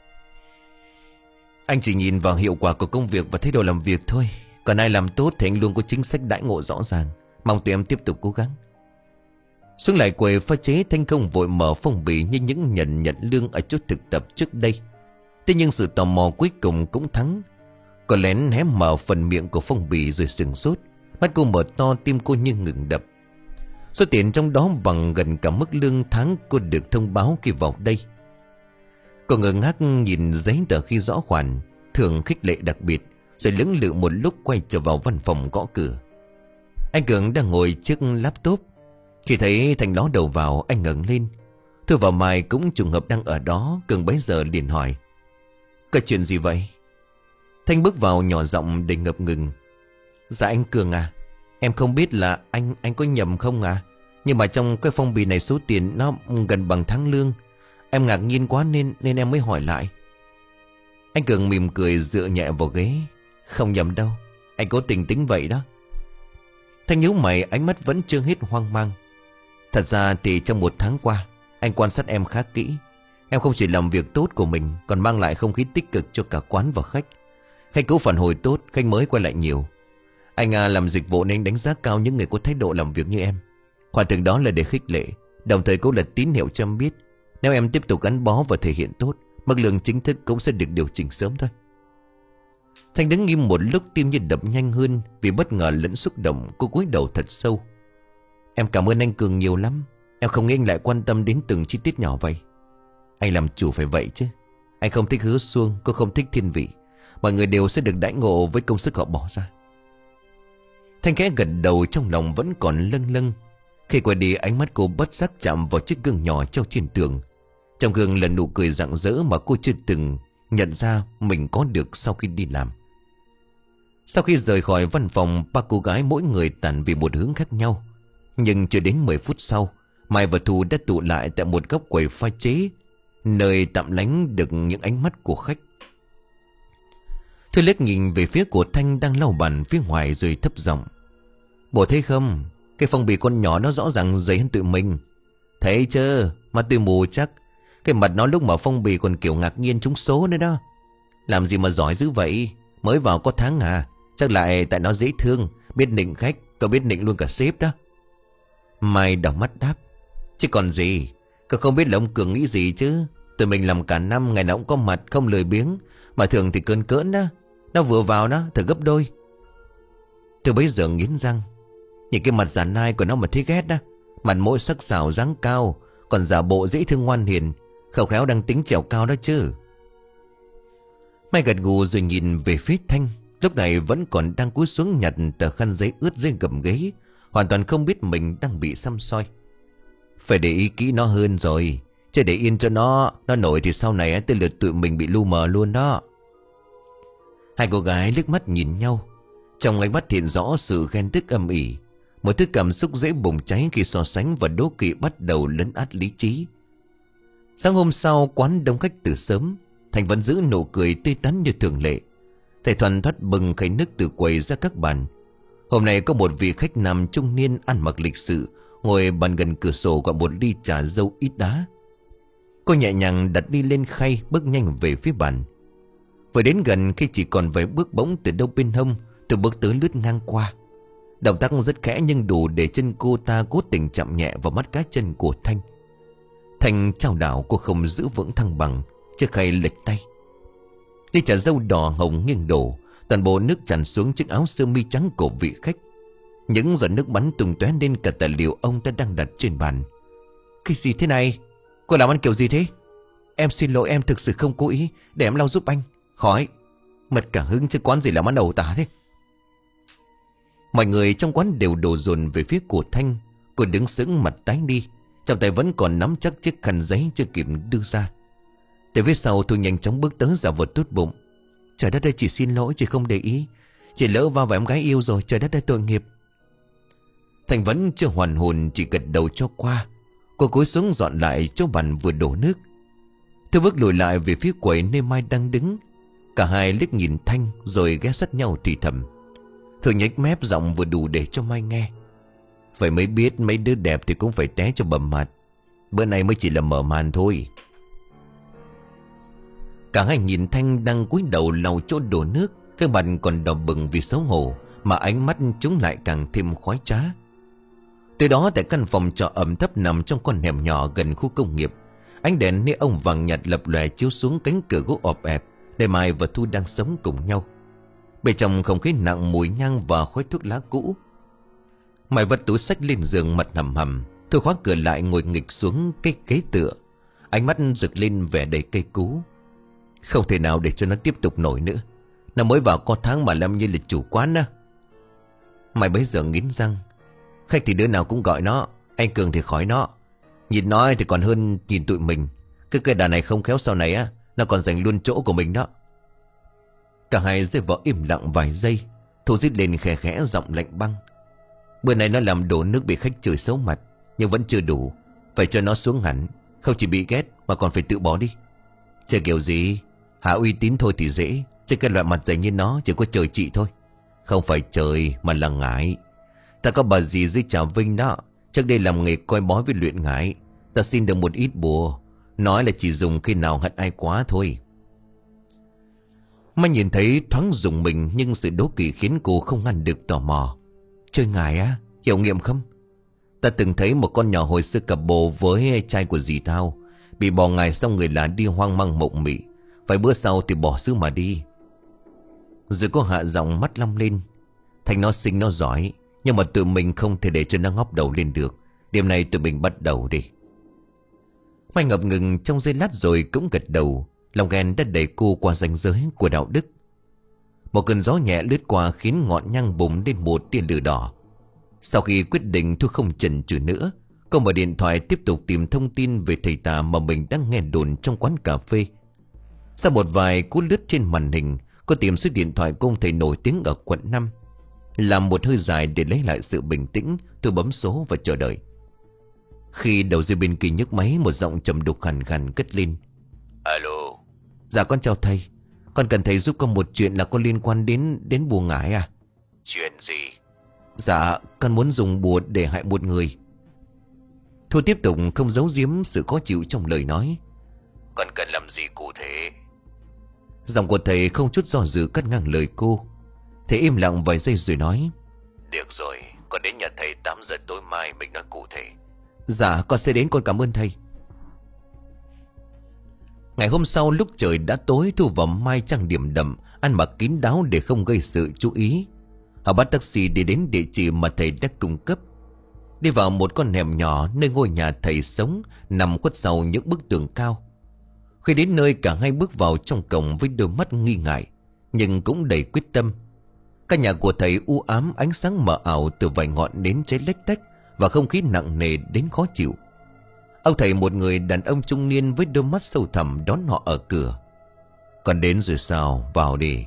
"Anh chỉ nhìn vào hiệu quả của công việc và thái độ làm việc thôi. Còn ai làm tốt thì anh luôn có chính sách đãi ngộ rõ ràng. Mong tụi em tiếp tục cố gắng." Xuống lại quầy pha chế, Thanh không vội mở phong bì như những nhận nhận lương ở chốt thực tập trước đây. Thế nhưng sự tò mò cuối cùng cũng thắng. Cô lén hé mở phần miệng của phong bì rồi sừng sốt. Mắt cô mở to, tim cô như ngừng đập. Số tiền trong đó bằng gần cả mức lương tháng cô được thông báo khi vào đây. Cô ngơ ngác nhìn giấy tờ khi rõ khoản thưởng khích lệ đặc biệt, rồi lưỡng lự một lúc quay trở vào văn phòng gõ cửa. Anh Cường đang ngồi trước laptop. Khi thấy Thanh ló đầu vào, anh ngẩng lên. Thư và Mai cũng trùng hợp đang ở đó. Cường bấy giờ liền hỏi: "Có chuyện gì vậy?" Thanh bước vào nhỏ giọng đầy ngập ngừng: "Dạ anh Cường à, em không biết là anh anh có nhầm không à, nhưng mà trong cái phong bì này số tiền nó gần bằng tháng lương. Em ngạc nhiên quá nên nên em mới hỏi lại." Anh Cường mỉm cười dựa nhẹ vào ghế: "Không nhầm đâu, anh cố tình tính vậy đó." Thanh nhíu mày, ánh mắt vẫn chưa hết hoang mang. "Thật ra thì trong một tháng qua, anh quan sát em khá kỹ. Em không chỉ làm việc tốt của mình, còn mang lại không khí tích cực cho cả quán và khách. Khách cũ phản hồi tốt, khách mới quay lại nhiều. Anh à, làm dịch vụ nên đánh giá cao những người có thái độ làm việc như em. Khoản thưởng đó là để khích lệ, đồng thời cũng là tín hiệu cho em biết nếu em tiếp tục gắn bó và thể hiện tốt, mức lương chính thức cũng sẽ được điều chỉnh sớm thôi." Thanh đứng nghiêm một lúc, tim như đập nhanh hơn vì bất ngờ lẫn xúc động. Cô cúi đầu thật sâu: "Em cảm ơn anh Cường nhiều lắm. Em không nghĩ anh lại quan tâm đến từng chi tiết nhỏ vậy. Anh làm chủ phải vậy chứ. Anh không thích hứa suông, cô không thích thiên vị. Mọi người đều sẽ được đãi ngộ với công sức họ bỏ ra." Thanh khẽ gật đầu, trong lòng vẫn còn lâng lâng. Khi quay đi, ánh mắt cô bất giác chạm vào chiếc gương nhỏ treo trên tường. Trong gương là nụ cười rạng rỡ mà cô chưa từng nhận ra mình có được sau khi đi làm. Sau khi rời khỏi văn phòng, ba cô gái mỗi người tản về một hướng khác nhau. Nhưng chưa đến mười phút sau, Mai và Thu đã tụ lại tại một góc quầy pha chế, nơi tạm lánh được những ánh mắt của khách. Thư liếc nhìn về phía của Thanh đang lau bàn phía ngoài rồi thấp giọng: "Bộ thấy không, cái phong bì con nhỏ nó rõ ràng dày hơn tụi mình. Thấy chưa, mà tôi mù chắc. Cái mặt nó lúc mở phong bì còn kiểu ngạc nhiên trúng số nữa đó. Làm gì mà giỏi dữ vậy, mới vào có tháng à. Chắc lại tại nó dễ thương, biết nịnh khách, cậu biết nịnh luôn cả sếp đó." Mai đảo mắt đáp: "Chứ còn gì, cậu không biết là ông Cường nghĩ gì chứ. Tụi mình làm cả năm, ngày nào cũng có mặt, không lười biếng. Mà thường thì cơn cỡn đó. Nó vừa vào đó, thử gấp đôi." Từ bấy giờ nghiến răng. Nhìn cái mặt giả nai của nó mà thấy ghét đó. Mặt mũi sắc sảo dáng cao, còn giả bộ dễ thương ngoan hiền, khẩu khéo đang tính trèo cao đó chứ. Mai gật gù rồi nhìn về phía Thanh. Lúc này vẫn còn đang cúi xuống nhặt tờ khăn giấy ướt dưới gầm ghế, hoàn toàn không biết mình đang bị săm soi. Phải để ý kỹ nó hơn rồi, chứ để yên cho nó Nó nổi thì sau này tới lượt tụi mình bị lu mờ luôn đó. Hai cô gái liếc mắt nhìn nhau, trong ánh mắt hiện rõ sự ghen tức âm ỉ. Một thứ cảm xúc dễ bùng cháy khi so sánh và đố kỵ bắt đầu lấn át lý trí. Sáng hôm sau, quán đông khách từ sớm. Thành vẫn giữ nụ cười tươi tắn như thường lệ. Thầy Thuần thoát bừng khay nước từ quầy ra các bàn. Hôm nay có một vị khách nam trung niên ăn mặc lịch sự, ngồi bàn gần cửa sổ gọi một ly trà dâu ít đá. Cô nhẹ nhàng đặt ly lên khay, bước nhanh về phía bàn. Vừa đến gần, khi chỉ còn vài bước, bỗng từ đâu bên hông từ bước tới lướt ngang qua. Động tác rất khẽ nhưng đủ để chân cô ta cố tình chạm nhẹ vào mắt cá chân của Thanh. Thanh chao đảo, cô không giữ vững thăng bằng, chiếc khay lệch tay. Ly trà dâu đỏ hồng nghiêng đổ, toàn bộ nước tràn xuống chiếc áo sơ mi trắng của vị khách. Những giọt nước bắn tung tóe lên cả tài liệu ông ta đang đặt trên bàn. "Cái gì thế này? Cô làm ăn kiểu gì thế?" "Em xin lỗi, em thực sự không cố ý, để em lau giúp anh." "Khỏi, mật cả hứng chứ quán gì làm ăn ẩu tả thế." Mọi người trong quán đều đổ dồn về phía của Thanh. Cô đứng sững mặt tái đi, trong tay vẫn còn nắm chắc chiếc khăn giấy chưa kịp đưa ra. Từ phía sau, Thu nhanh chóng bước tới giả vờ tốt bụng: "Trời đất ơi, chị xin lỗi, chị không để ý. Chị lỡ va vào em gái yêu rồi, trời đất ơi tội nghiệp." Thành vẫn chưa hoàn hồn, chỉ gật đầu cho qua. Cô cúi xuống dọn lại chỗ bàn vừa đổ nước. Thu bước lùi lại về phía quầy nơi Mai đang đứng. Cả hai liếc nhìn Thanh rồi ghé sát nhau thì thầm. Thư nhếch mép, giọng vừa đủ để cho Mai nghe: "Vậy mới biết mấy đứa đẹp thì cũng phải té cho bầm mặt. Bữa nay mới chỉ là mở màn thôi." Cả hai nhìn Thanh đang cúi đầu lau chỗ đổ nước, cái mặt còn đỏ bừng vì xấu hổ, mà ánh mắt chúng lại càng thêm khoái trá. Từ đó, tại căn phòng trọ ẩm thấp nằm trong con hẻm nhỏ gần khu công nghiệp, ánh đèn nơi ông vàng nhạt lập lòe chiếu xuống cánh cửa gỗ ọp ẹp để Mai và Thu đang sống cùng nhau. Bên trong không khí nặng mùi nhang và khói thuốc lá cũ. Mai vắt túi xách lên giường, mặt hầm hầm. Thu khóa cửa lại, ngồi nghịch xuống cái ghế tựa, ánh mắt rực lên vẻ đầy cay cú. Không thể nào để cho nó tiếp tục nổi nữa. Nó mới vào có tháng mà làm như là chủ quán á. Mai bấy giờ nghiến răng. Khách thì đứa nào cũng gọi nó, anh Cường thì khỏi nó. Nhìn nó thì còn hơn nhìn tụi mình. Cái cây đàn này không khéo sau này á, nó còn giành luôn chỗ của mình đó. Cả hai rơi vào im lặng vài giây. Thu rít lên khẽ khẽ, giọng lạnh băng: "Bữa nay nó làm đổ nước bị khách chửi xấu mặt, nhưng vẫn chưa đủ. Phải cho nó xuống hẳn. Không chỉ bị ghét mà còn phải tự bỏ đi. Chơi kiểu gì, hạ uy tín thôi thì dễ, chứ cái loại mặt dày như nó chỉ có trời trị thôi. Không phải trời mà là ngải. Ta có bà dì dưới Trà Vinh đó, trước đây làm nghề coi bói với luyện ngải. Ta xin được một ít bùa, nói là chỉ dùng khi nào hận ai quá thôi." Mai nhìn thấy thoáng dùng mình, nhưng sự đố kỵ khiến cô không ngăn được tò mò. "Chơi ngải á, hiệu nghiệm không? Ta từng thấy một con nhỏ hồi xưa cặp bồ với trai của dì tao, bị bỏ ngải xong người là đi hoang mang mộng mị, vài bữa sau thì bỏ xứ mà đi." Rồi cô hạ giọng, mắt long lên: "Thành nó xinh nó giỏi, nhưng mà tụi mình không thể để cho nó ngóc đầu lên được. Đêm nay tụi mình bắt đầu đi." Mai ngập ngừng trong giây lát rồi cũng gật đầu. Lòng ghen đã đẩy cô qua ranh giới của đạo đức. Một cơn gió nhẹ lướt qua khiến ngọn nhang bùng lên một tia lửa đỏ. Sau khi quyết định Thu không chần chừ nữa, cô mở điện thoại tiếp tục tìm thông tin về thầy tà mà mình đang nghe đồn trong quán cà phê. Sau một vài cú lướt trên màn hình, cô tìm số điện thoại của ông thầy nổi tiếng ở quận năm. Làm một hơi dài để lấy lại sự bình tĩnh, Thu bấm số và chờ đợi. Khi đầu dây bên kia nhấc máy, một giọng trầm đục khàn khàn cất lên. Alo. Dạ con chào thầy. Con cần thầy giúp con một chuyện là có liên quan đến đến bùa ngải à? Chuyện gì? Dạ con muốn dùng bùa để hại một người. Thu tiếp tục không giấu giếm sự khó chịu trong lời nói. Con cần làm gì cụ thể? Giọng của thầy không chút do dự cắt ngang lời cô. Thầy im lặng vài giây rồi nói. Được rồi, con đến nhà thầy tám giờ tối mai mình nói cụ thể. Dạ con sẽ đến, con cảm ơn thầy. Ngày hôm sau lúc trời đã tối, Thu và Mai trang điểm đậm, ăn mặc kín đáo để không gây sự chú ý. Họ bắt taxi đi đến địa chỉ mà thầy đã cung cấp. Đi vào một con hẻm nhỏ nơi ngôi nhà thầy sống nằm khuất sau những bức tường cao. Khi đến nơi, cả hai bước vào trong cổng với đôi mắt nghi ngại nhưng cũng đầy quyết tâm. Căn nhà của thầy u ám, ánh sáng mờ ảo từ vài ngọn nến cháy lách tách và không khí nặng nề đến khó chịu. Ông thầy, một người đàn ông trung niên với đôi mắt sâu thẳm, đón họ ở cửa. Còn đến rồi sao? Vào đi.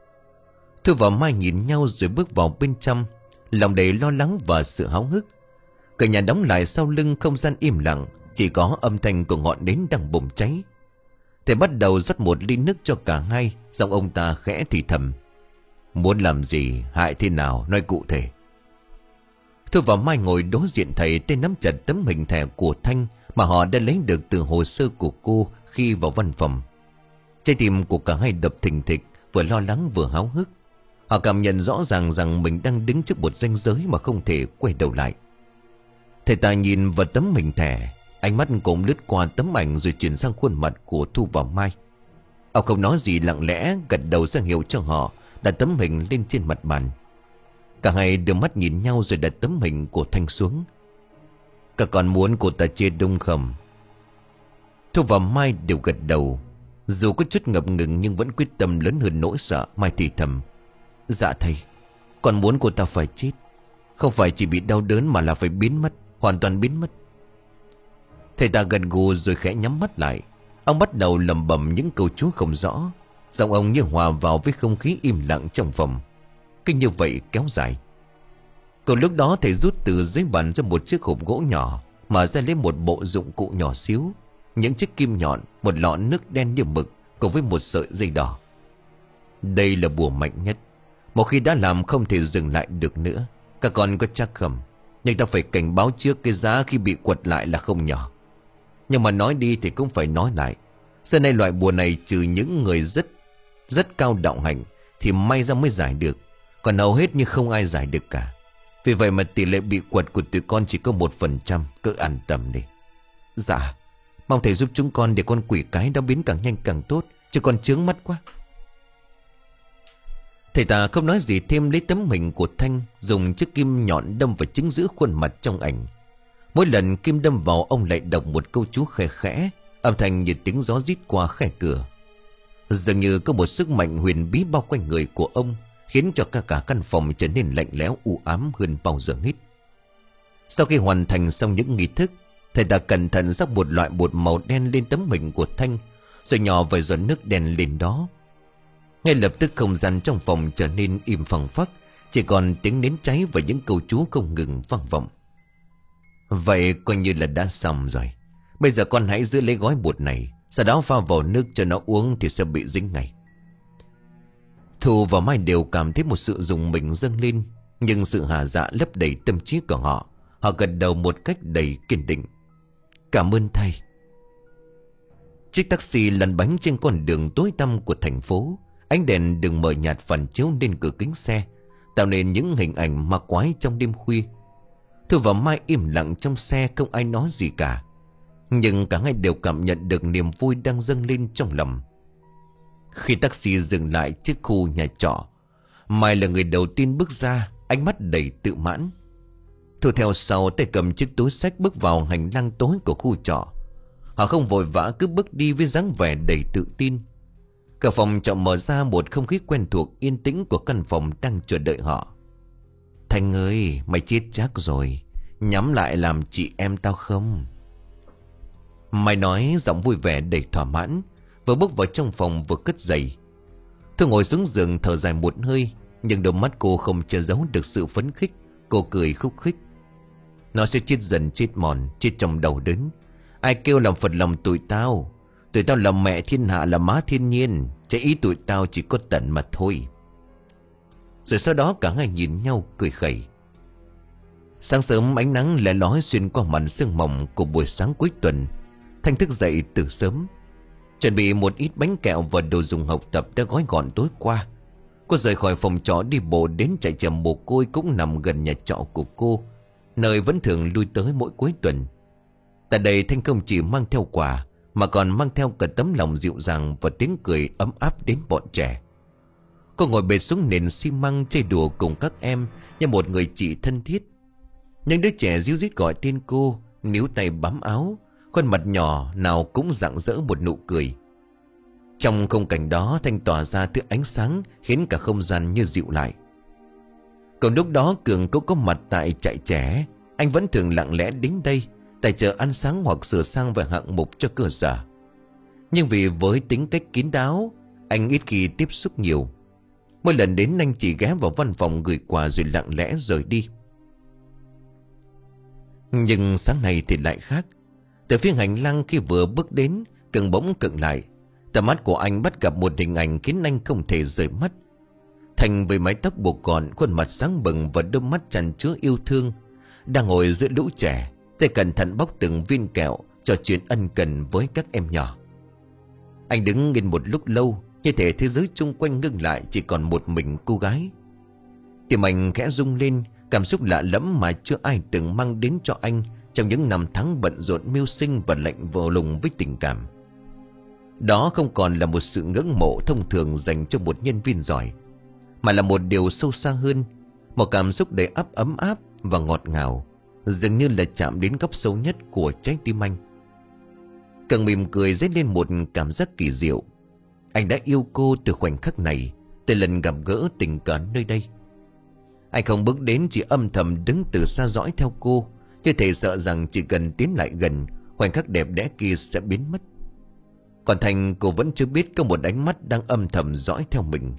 Thư và Mai nhìn nhau rồi bước vào bên trong, lòng đầy lo lắng và sự háo hức. Cửa nhà đóng lại sau lưng, không gian im lặng, chỉ có âm thanh của ngọn nến đang bùng cháy. Thầy bắt đầu rót một ly nước cho cả hai, giọng ông ta khẽ thì thầm. Muốn làm gì, hại thế nào, nói cụ thể. Thư và Mai ngồi đối diện thầy, tay nắm chặt tấm hình thẻ của Thanh mà họ đã lấy được từ hồ sơ của cô khi vào văn phòng. Trái tim của cả hai đập thình thịch, vừa lo lắng vừa háo hức. Họ cảm nhận rõ ràng rằng mình đang đứng trước một ranh giới mà không thể quay đầu lại. Thầy ta nhìn vào tấm hình thẻ, ánh mắt cũng lướt qua tấm ảnh rồi chuyển sang khuôn mặt của Thu và Mai. Ông không nói gì, lặng lẽ gật đầu ra hiệu cho họ đặt tấm hình lên trên mặt bàn. Cả hai đưa mắt nhìn nhau rồi đặt tấm hình của Thanh xuống. Các con muốn cô ta chết đúng không? Thu và Mai đều gật đầu. Dù có chút ngập ngừng nhưng vẫn quyết tâm lớn hơn nỗi sợ. Mai thì thầm. Dạ thầy, con muốn cô ta phải chết. Không phải chỉ bị đau đớn mà là phải biến mất, hoàn toàn biến mất. Thầy ta gần gù rồi khẽ nhắm mắt lại. Ông bắt đầu lẩm bẩm những câu chú không rõ. Giọng ông như hòa vào với không khí im lặng trong phòng. Cứ như vậy kéo dài. Còn lúc đó thầy rút từ dưới bàn ra một chiếc hộp gỗ nhỏ, mở ra lấy một bộ dụng cụ nhỏ xíu, những chiếc kim nhọn, một lọ nước đen như mực cùng với một sợi dây đỏ. Đây là bùa mạnh nhất, một khi đã làm không thể dừng lại được nữa. Các con có chắc không? Nhưng ta phải cảnh báo trước, cái giá khi bị quật lại là không nhỏ. Nhưng mà nói đi thì cũng phải nói lại. Xưa nay loại bùa này trừ những người rất Rất cao đạo hạnh thì may ra mới giải được, còn hầu hết như không ai giải được cả. Vì vậy mà tỷ lệ bị quật của tụi con chỉ có một phần trăm. Cứ an tâm đi. Dạ, mong thầy giúp chúng con để con quỷ cái đó biến càng nhanh càng tốt, chứ con chướng mắt quá. Thầy ta không nói gì thêm, lấy tấm hình của Thanh, dùng chiếc kim nhọn đâm vào chính giữa khuôn mặt trong ảnh. Mỗi lần kim đâm vào, ông lại đọc một câu chú khẽ khẽ, âm thanh như tiếng gió rít qua khe cửa. Dường như có một sức mạnh huyền bí bao quanh người của ông, khiến cho cả cả căn phòng trở nên lạnh lẽo u ám hơn bao giờ hết. Sau khi hoàn thành xong những nghi thức, thầy ta cẩn thận rắc một loại bột màu đen lên tấm hình của Thanh, rồi nhỏ vài giọt nước đen lên đó. Ngay lập tức không gian trong phòng trở nên im phăng phắc, chỉ còn tiếng nến cháy và những câu chú không ngừng vang vọng. Vậy coi như là đã xong rồi. Bây giờ con hãy giữ lấy gói bột này, sau đó pha vào nước cho nó uống thì sẽ bị dính ngay. Thu và Mai đều cảm thấy một sự rùng mình dâng lên, nhưng sự hà dạ lấp đầy tâm trí của họ. Họ gật đầu một cách đầy kiên định. Cảm ơn thầy. Chiếc taxi lăn bánh trên con đường tối tăm của thành phố. Ánh đèn đường mờ nhạt phản chiếu lên cửa kính xe, tạo nên những hình ảnh ma quái trong đêm khuya. Thu và Mai im lặng trong xe, không ai nói gì cả. Nhưng cả hai đều cảm nhận được niềm vui đang dâng lên trong lòng. Khi taxi dừng lại trước khu nhà trọ, Mai là người đầu tiên bước ra, ánh mắt đầy tự mãn. Thu theo sau, tay cầm chiếc túi xách bước vào hành lang tối của khu trọ. Họ không vội vã, cứ bước đi với dáng vẻ đầy tự tin. Cửa phòng trọ mở ra, một không khí quen thuộc yên tĩnh của căn phòng đang chờ đợi họ. Thành ơi, mày chết chắc rồi. Nhắm lại làm chị em tao không? Mày nói giọng vui vẻ đầy thỏa mãn. Vừa bước vào trong phòng vừa cất giày. Thư ngồi xuống giường thở dài một hơi. Nhưng đôi mắt cô không che giấu được sự phấn khích. Cô cười khúc khích. Nó sẽ chết dần chết mòn, chết trong đầu đớn. Ai kêu làm phật lòng tụi tao. Tụi tao là mẹ thiên hạ, là má thiên nhiên. Trái ý tụi tao chỉ có tận mà thôi. Rồi sau đó cả hai nhìn nhau cười khẩy. Sáng sớm ánh nắng lẻ lói xuyên qua màn sương mỏng của buổi sáng cuối tuần. Thanh thức dậy từ sớm, chuẩn bị một ít bánh kẹo và đồ dùng học tập đã gói gọn tối qua. Cô rời khỏi phòng trọ đi bộ đến trại trẻ mồ côi cũng nằm gần nhà trọ của cô, nơi vẫn thường lui tới mỗi cuối tuần. Tại đây Thanh không chỉ mang theo quà mà còn mang theo cả tấm lòng dịu dàng và tiếng cười ấm áp đến bọn trẻ. Cô ngồi bệt xuống nền xi măng chơi đùa cùng các em như một người chị thân thiết. Những đứa trẻ ríu rít gọi tên cô, níu tay bám áo, khuôn mặt nhỏ nào cũng rạng rỡ một nụ cười. Trong khung cảnh đó, Thanh tỏa ra thứ ánh sáng khiến cả không gian như dịu lại. Còn lúc đó Cường cũng có mặt tại trại trẻ. Anh vẫn thường lặng lẽ đến đây tài trợ ăn sáng hoặc sửa sang về hạng mục cho cơ sở. Nhưng vì với tính cách kín đáo, anh ít khi tiếp xúc nhiều. Mỗi lần đến anh chỉ ghé vào văn phòng gửi quà rồi lặng lẽ rời đi. Nhưng sáng nay thì lại khác. Từ phía hành lang khi vừa bước đến, Cường bỗng khựng lại. Tầm mắt của anh bắt gặp một hình ảnh khiến anh không thể rời mắt. Thành với mái tóc buộc gọn, khuôn mặt sáng bừng và đôi mắt tràn chứa yêu thương, đang ngồi giữa lũ trẻ, tay cẩn thận bóc từng viên kẹo, trò chuyện ân cần với các em nhỏ. Anh đứng nhìn một lúc lâu, như thể thế giới chung quanh ngưng lại, chỉ còn một mình cô gái. Tim anh khẽ rung lên, cảm xúc lạ lẫm mà chưa ai từng mang đến cho anh trong những năm tháng bận rộn mưu sinh và lạnh vô lùng với tình cảm. Đó không còn là một sự ngưỡng mộ thông thường dành cho một nhân viên giỏi, mà là một điều sâu xa hơn, một cảm xúc đầy ắp ấm áp và ngọt ngào, dường như là chạm đến góc sâu nhất của trái tim anh. Càng mỉm cười dấy lên một cảm giác kỳ diệu. Anh đã yêu cô từ khoảnh khắc này, từ lần gặp gỡ tình cờ nơi đây. Anh không bước đến, chỉ âm thầm đứng từ xa dõi theo cô, như thể sợ rằng chỉ cần tiến lại gần, khoảnh khắc đẹp đẽ kia sẽ biến mất. Còn Thành, cô vẫn chưa biết có một ánh mắt đang âm thầm dõi theo mình.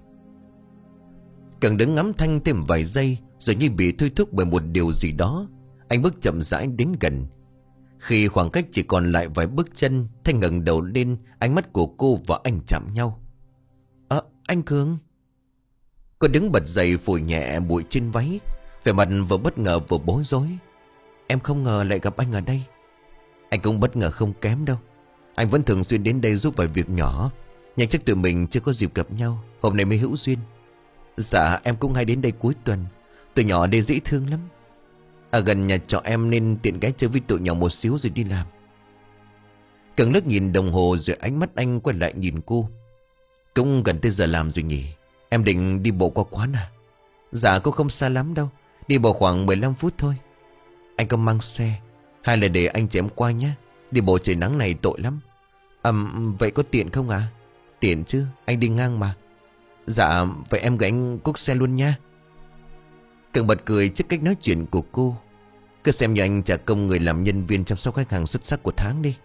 Càng đứng ngắm Thanh thêm vài giây, rồi như bị thôi thúc bởi một điều gì đó, anh bước chậm rãi đến gần. Khi khoảng cách chỉ còn lại vài bước chân, Thanh ngẩng đầu lên, ánh mắt của cô và anh chạm nhau. Ờ, anh Cường. Cô đứng bật dậy phủi nhẹ bụi trên váy, vẻ mặt vừa bất ngờ vừa bối rối. Em không ngờ lại gặp anh ở đây. Anh cũng bất ngờ không kém đâu. Anh vẫn thường xuyên đến đây giúp vài việc nhỏ, nhưng chắc tụi mình chưa có dịp gặp nhau, hôm nay mới hữu duyên. Dạ em cũng hay đến đây cuối tuần. Tụi nhỏ đây dễ thương lắm. Ở gần nhà trọ em nên tiện ghé chơi với tụi nhỏ một xíu rồi đi làm. Cường lướt nhìn đồng hồ rồi ánh mắt anh quay lại nhìn cô. Cũng gần tới giờ làm rồi nhỉ. Em định đi bộ qua quán à? Dạ cũng không xa lắm đâu, đi bộ khoảng mười lăm phút thôi. Anh có mang xe hay là để anh chém qua nhé? Đi bộ trời nắng này tội lắm. À, vậy có tiện không à? Tiện chứ, anh đi ngang mà. Dạ vậy em gửi anh cuốc xe luôn nha. Cường bật cười trước cách nói chuyện của cô. Cứ xem như anh trả công người làm nhân viên chăm sóc khách hàng xuất sắc của tháng đi.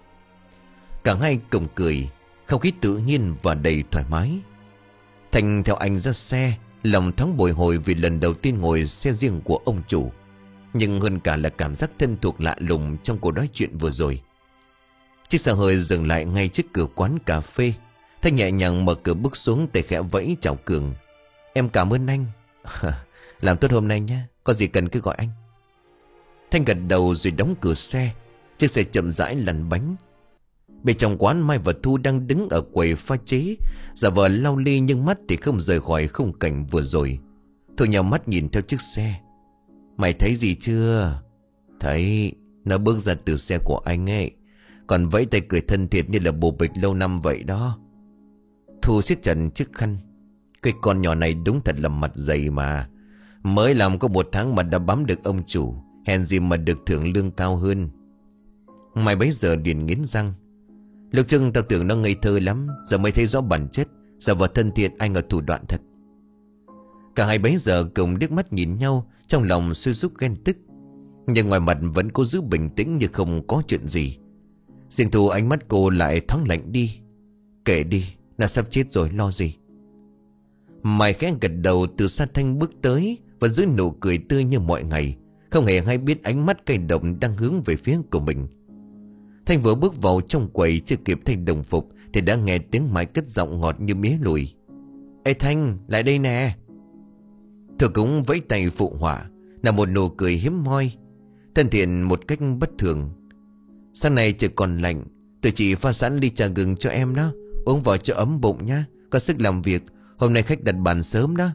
Cả hai cùng cười, không khí tự nhiên và đầy thoải mái. Thành theo anh ra xe, lòng thoáng bồi hồi vì lần đầu tiên ngồi xe riêng của ông chủ. Nhưng hơn cả là cảm giác thân thuộc lạ lùng trong cuộc nói chuyện vừa rồi. Chiếc xe hơi dừng lại ngay trước cửa quán cà phê. Thanh nhẹ nhàng mở cửa bước xuống, tay khẽ vẫy chào Cường. Em cảm ơn anh. Làm tốt hôm nay nhé, có gì cần cứ gọi anh. Thanh gật đầu rồi đóng cửa xe. Chiếc xe chậm rãi lăn bánh. Bên trong quán, Mai và Thu đang đứng ở quầy pha chế, giả vờ lau ly nhưng mắt thì không rời khỏi khung cảnh vừa rồi. Thu nhào mắt nhìn theo chiếc xe. Mày thấy gì chưa? Thấy. Nó bước ra từ xe của anh ấy, còn vẫy tay cười thân thiệt như là bồ bịch lâu năm vậy đó. Thu siết chặt chiếc khăn. Cái con nhỏ này đúng thật là mặt dày mà. Mới làm có một tháng mà đã bám được ông chủ, hèn gì mà được thưởng lương cao hơn. Mày bấy giờ liền nghiến răng. Lúc trước tao tưởng nó ngây thơ lắm, giờ mới thấy rõ bản chất. Giờ vào thân thiện anh ở thủ đoạn thật. Cả hai bấy giờ cùng liếc mắt nhìn nhau, trong lòng sôi sục ghen tức. Nhưng ngoài mặt vẫn cố giữ bình tĩnh như không có chuyện gì. Riêng Thu ánh mắt cô lại thoáng lạnh đi. Kệ đi, là sắp chết rồi lo gì. Mai khẽ gật đầu, từ xa Thanh bước tới, vẫn giữ nụ cười tươi như mọi ngày, không hề hay biết ánh mắt cay độc đang hướng về phía của mình. Thanh vừa bước vào trong quầy, chưa kịp thay đồng phục thì đã nghe tiếng Mai cất giọng ngọt như mía lùi. Ê Thanh, lại đây nè. Thư cũng vẫy tay phụ họa, là một nụ cười hiếm hoi, thân thiện một cách bất thường. Sáng nay trời còn lạnh, tôi chỉ pha sẵn ly trà gừng cho em đó, uống vào cho ấm bụng nha, có sức làm việc. Hôm nay khách đặt bàn sớm đó.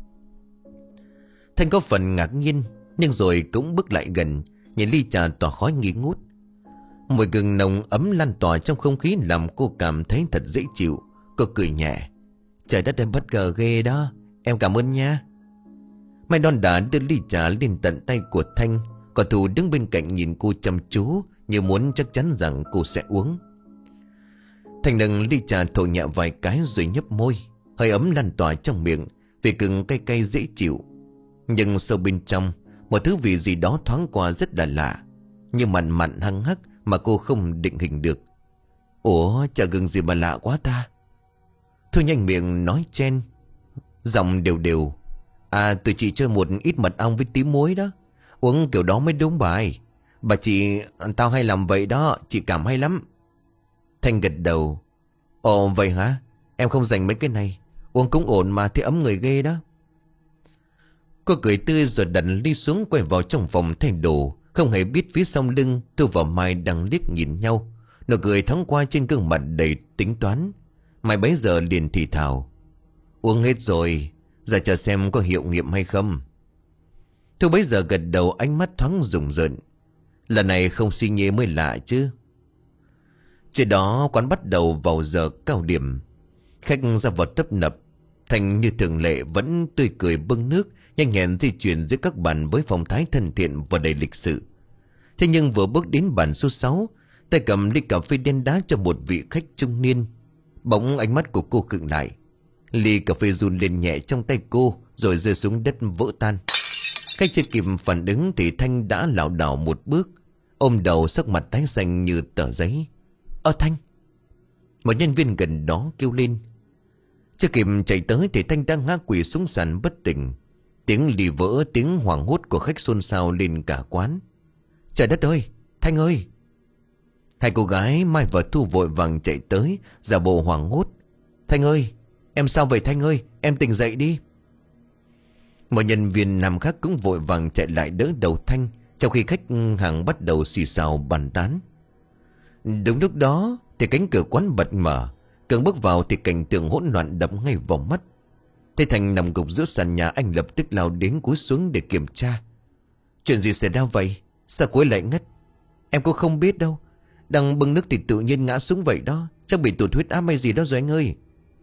Thanh có phần ngạc nhiên, nhưng rồi cũng bước lại gần, nhìn ly trà tỏa khói nghi ngút. Mùi gừng nồng ấm lan tỏa trong không khí làm cô cảm thấy thật dễ chịu. Cô cười nhẹ. Trời đất, em bất ngờ ghê đó, em cảm ơn nha. Mai đon đả đưa ly trà lên tận tay của Thanh, còn Thu đứng bên cạnh nhìn cô chăm chú, như muốn chắc chắn rằng cô sẽ uống. Thanh nâng ly trà thổi nhẹ vài cái rồi nhấp môi. Hơi ấm lan tỏa trong miệng, vị gừng cay cay dễ chịu. Nhưng sâu bên trong, một thứ vị gì đó thoáng qua rất là lạ, như mặn mặn hăng hắc mà cô không định hình được. Ủa, trà gừng gì mà lạ quá ta? Thu nhanh miệng nói chen, giọng đều đều. À, tụi chị chơi một ít mật ong với tí muối đó, uống kiểu đó mới đúng bài. Bà chị, tao hay làm vậy đó, chị cảm hay lắm. Thanh gật đầu. Ồ vậy hả? Em không dành mấy cái này, uống cũng ổn mà, thấy ấm người ghê đó. Cô cười tươi rồi đặt ly xuống, quay vào trong phòng thay đồ. Không hề biết phía sau lưng Thu và Mai đang liếc nhìn nhau, nụ cười thoáng qua trên gương mặt đầy tính toán. Mai bấy giờ liền thì thào. Uống hết rồi, giờ chờ xem có hiệu nghiệm hay không. Thu bấy giờ gật đầu, ánh mắt thoáng rùng rợn. Lần này không suy nhê mới lạ chứ. Trước đó quán bắt đầu vào giờ cao điểm, khách ra vào tấp nập. Thành như thường lệ vẫn tươi cười bưng nước, nhanh nhẹn di chuyển giữa các bàn với phong thái thân thiện và đầy lịch sự. Thế nhưng vừa bước đến bàn số sáu, tay cầm ly cà phê đen đá cho một vị khách trung niên, bỗng ánh mắt của cô khựng lại. Ly cà phê run lên nhẹ trong tay cô rồi rơi xuống đất vỡ tan. Khách chưa kịp phản ứng thì Thanh đã lảo đảo một bước, ôm đầu, sắc mặt tái xanh như tờ giấy. Ơ Thanh! Một nhân viên gần đó kêu lên. Chưa kịp chạy tới thì Thanh đang ngã quỵ xuống sàn bất tỉnh. Tiếng lì vỡ, tiếng hoảng hốt của khách xôn xao lên cả quán. Trời đất ơi! Thanh ơi! Hai cô gái Mai và Thu vội vàng chạy tới, giả bộ hoảng hốt. Thanh ơi! Em sao vậy Thanh ơi? Em tỉnh dậy đi! Một nhân viên nam khác cũng vội vàng chạy lại đỡ đầu Thanh, trong khi khách hàng bắt đầu xì xào bàn tán. Đúng lúc đó thì cánh cửa quán bật mở. Cường bước vào thì cảnh tượng hỗn loạn đập ngay vào mắt. Thấy Thành nằm gục giữa sàn nhà, anh lập tức lao đến cúi xuống để kiểm tra. Chuyện gì xảy ra vậy? Sao cô ấy lại ngất? Em cũng không biết đâu, đang bưng nước thì tự nhiên ngã xuống vậy đó. Chắc bị tụt huyết áp hay gì đó rồi anh ơi.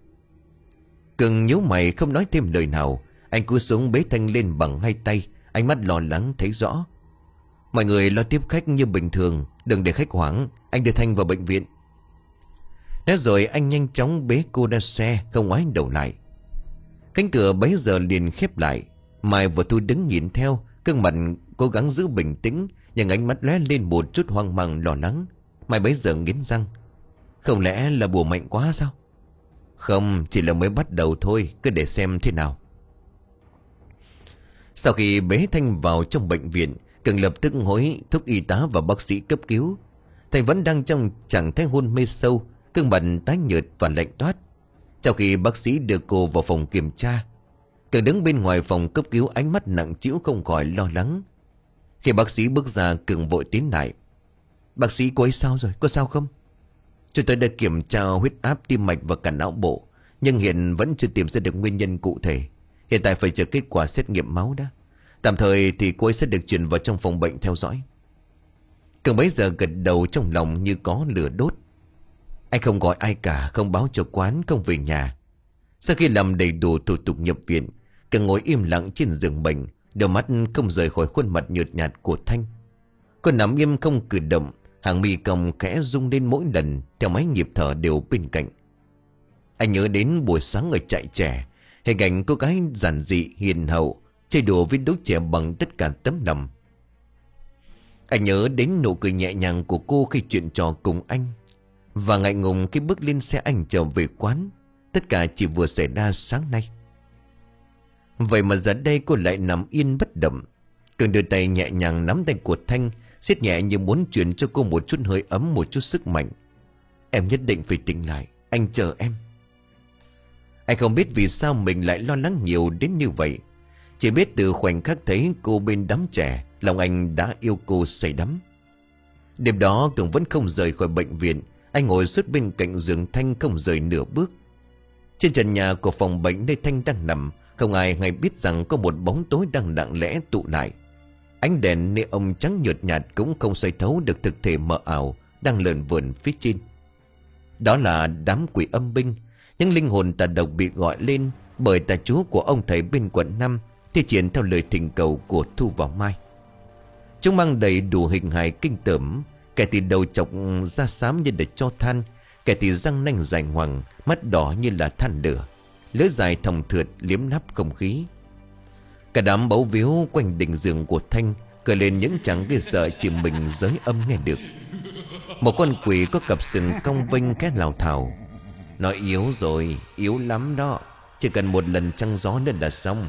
Cường nhíu mày không nói thêm lời nào. Anh cúi xuống bế Thanh lên bằng hai tay, ánh mắt lo lắng thấy rõ. Mọi người lo tiếp khách như bình thường, đừng để khách hoảng. Anh đưa Thanh vào bệnh viện. Nói rồi anh nhanh chóng bế cô ra xe, không ngoái đầu lại. Cánh cửa bấy giờ liền khép lại. Mai và Thu đứng nhìn theo, gương mặt cố gắng giữ bình tĩnh, nhưng ánh mắt lóe lên một chút hoang mang lo lắng. Mai bấy giờ nghiến răng. Không lẽ là bùa mạnh quá sao? Không, chỉ là mới bắt đầu thôi, cứ để xem thế nào. Sau khi bế Thanh vào trong bệnh viện, Cường lập tức hối thúc y tá và bác sĩ cấp cứu. Thanh vẫn đang trong trạng thái hôn mê sâu, gương mặt tái nhợt và lạnh toát. Trong khi bác sĩ đưa cô vào phòng kiểm tra, Cường đứng bên ngoài phòng cấp cứu, ánh mắt nặng trĩu không khỏi lo lắng. Khi bác sĩ bước ra, Cường vội tiến lại. Bác sĩ, cô ấy sao rồi, có sao không? Chúng tôi đã kiểm tra huyết áp, tim mạch và cả não bộ, nhưng hiện vẫn chưa tìm ra được nguyên nhân cụ thể. Hiện tại phải chờ kết quả xét nghiệm máu đã. Tạm thời thì cô ấy sẽ được chuyển vào trong phòng bệnh theo dõi. Cường bấy giờ gật đầu, trong lòng như có lửa đốt. Anh không gọi ai cả, không báo cho quán, không về nhà. Sau khi làm đầy đủ thủ tục nhập viện, Cường ngồi im lặng trên giường bệnh, đôi mắt không rời khỏi khuôn mặt nhợt nhạt của Thanh. Cô nằm im không cử động, hàng mi cong khẽ rung lên mỗi lần theo mấy nhịp thở đều bên cạnh. Anh nhớ đến buổi sáng ở trại trẻ, hình ảnh cô gái giản dị hiền hậu chơi đùa với đứa trẻ bằng tất cả tấm lòng. Anh nhớ đến nụ cười nhẹ nhàng của cô khi chuyện trò cùng anh, và ngại ngùng khi bước lên xe anh trở về quán. Tất cả chỉ vừa xảy ra sáng nay. Vậy mà giờ đây cô lại nằm yên bất động. Cường đưa tay nhẹ nhàng nắm tay của Thanh, siết nhẹ như muốn chuyển cho cô một chút hơi ấm, một chút sức mạnh. Em nhất định phải tỉnh lại, anh chờ em. Anh không biết vì sao mình lại lo lắng nhiều đến như vậy. Chỉ biết từ khoảnh khắc thấy cô bên đám trẻ, lòng anh đã yêu cô say đắm. Đêm đó Cường vẫn không rời khỏi bệnh viện. Anh ngồi suốt bên cạnh giường Thanh không rời nửa bước. Trên trần nhà của phòng bệnh nơi Thanh đang nằm, không ai hay biết rằng có một bóng tối đang lặng lẽ tụ lại. Ánh đèn neon trắng nhợt nhạt cũng không soi thấu được thực thể mờ ảo đang lượn vườn phía trên. Đó là đám quỷ âm binh, những linh hồn tà độc bị gọi lên bởi tà chú của ông thầy bên quận năm, thi triển theo lời thỉnh cầu của Thu và Mai. Chúng mang đầy đủ hình hài kinh tởm, kẻ thì đầu chọc da xám như để cho than, kẻ thì răng nanh dài ngoằng, mắt đỏ như là than lửa, lưỡi dài thòng thượt liếm láp không khí. Cả đám bấu víu quanh đỉnh giường của Thanh cười lên những tràng ghê sợ chỉ mình giới âm nghe được. Một con quỷ có cặp sừng cong vênh khẽ lào thào: Nó yếu rồi, yếu lắm đó, chỉ cần một lần trăng gió nữa là xong.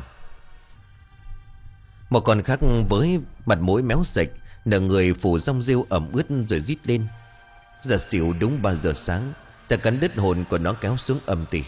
Một con khác với mặt mũi méo sạch, nở người phủ rong rêu ẩm ướt rồi rít lên: Giờ xỉu đúng ba giờ sáng, ta cắn đứt hồn của nó kéo xuống âm tỉ.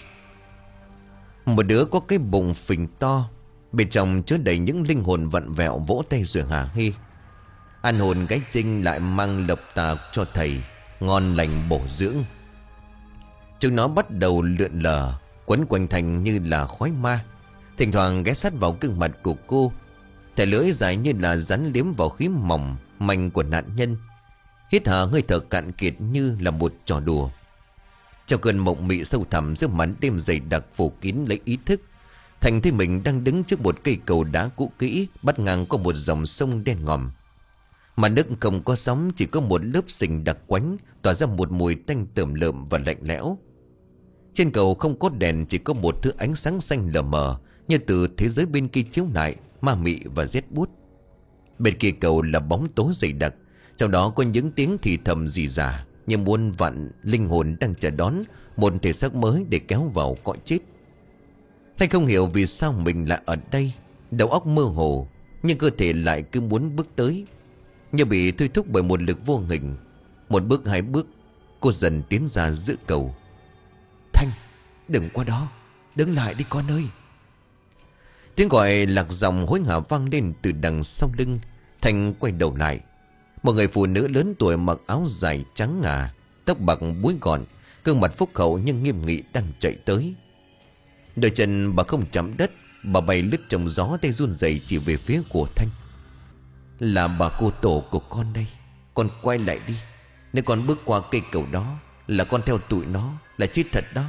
Một đứa có cái bụng phình to, bên trong chứa đầy những linh hồn vặn vẹo vỗ tay rồi hả hê: Ăn hồn gái trinh lại mang lộc tà cho thầy, ngon lành bổ dưỡng. Chúng nó bắt đầu lượn lờ, quấn quanh Thành như là khói ma, thỉnh thoảng ghé sát vào gương mặt của cô. Thẻ lưỡi dài như là rắn liếm vào khí mỏng manh của nạn nhân, hít thở hơi thở cạn kiệt như là một trò đùa. Trong cơn mộng mị sâu thẳm giữa màn đêm dày đặc phủ kín lấy ý thức, Thành thấy mình đang đứng trước một cây cầu đá cũ kỹ, bắt ngang có một dòng sông đen ngòm. Mà nước không có sóng, chỉ có một lớp sình đặc quánh, tỏa ra một mùi tanh tởm lợm và lạnh lẽo. Trên cầu không có đèn, chỉ có một thứ ánh sáng xanh lờ mờ như từ thế giới bên kia chiếu lại, ma mị và rét buốt. Bên kia cầu là bóng tối dày đặc, trong đó có những tiếng thì thầm rì rả như muôn vạn linh hồn đang chờ đón một thể xác mới để kéo vào cõi chết. Thanh không hiểu vì sao mình lại ở đây, đầu óc mơ hồ, nhưng cơ thể lại cứ muốn bước tới, như bị thôi thúc bởi một lực vô hình. Một bước hai bước, cô dần tiến ra giữa cầu. Thanh, đừng qua đó, đứng lại đi con ơi. Tiếng gọi lạc giọng hối hả vang lên từ đằng sau lưng. Thanh quay đầu lại. Một người phụ nữ lớn tuổi mặc áo dài trắng ngà, tóc bạc búi gọn, gương mặt phúc hậu nhưng nghiêm nghị đang chạy tới. Đôi chân bà không chạm đất, bà bay lướt trong gió, tay run rẩy chỉ về phía của Thanh. Là bà cô tổ của con đây, con quay lại đi. Nếu con bước qua cây cầu đó là con theo tụi nó, là chết thật đó.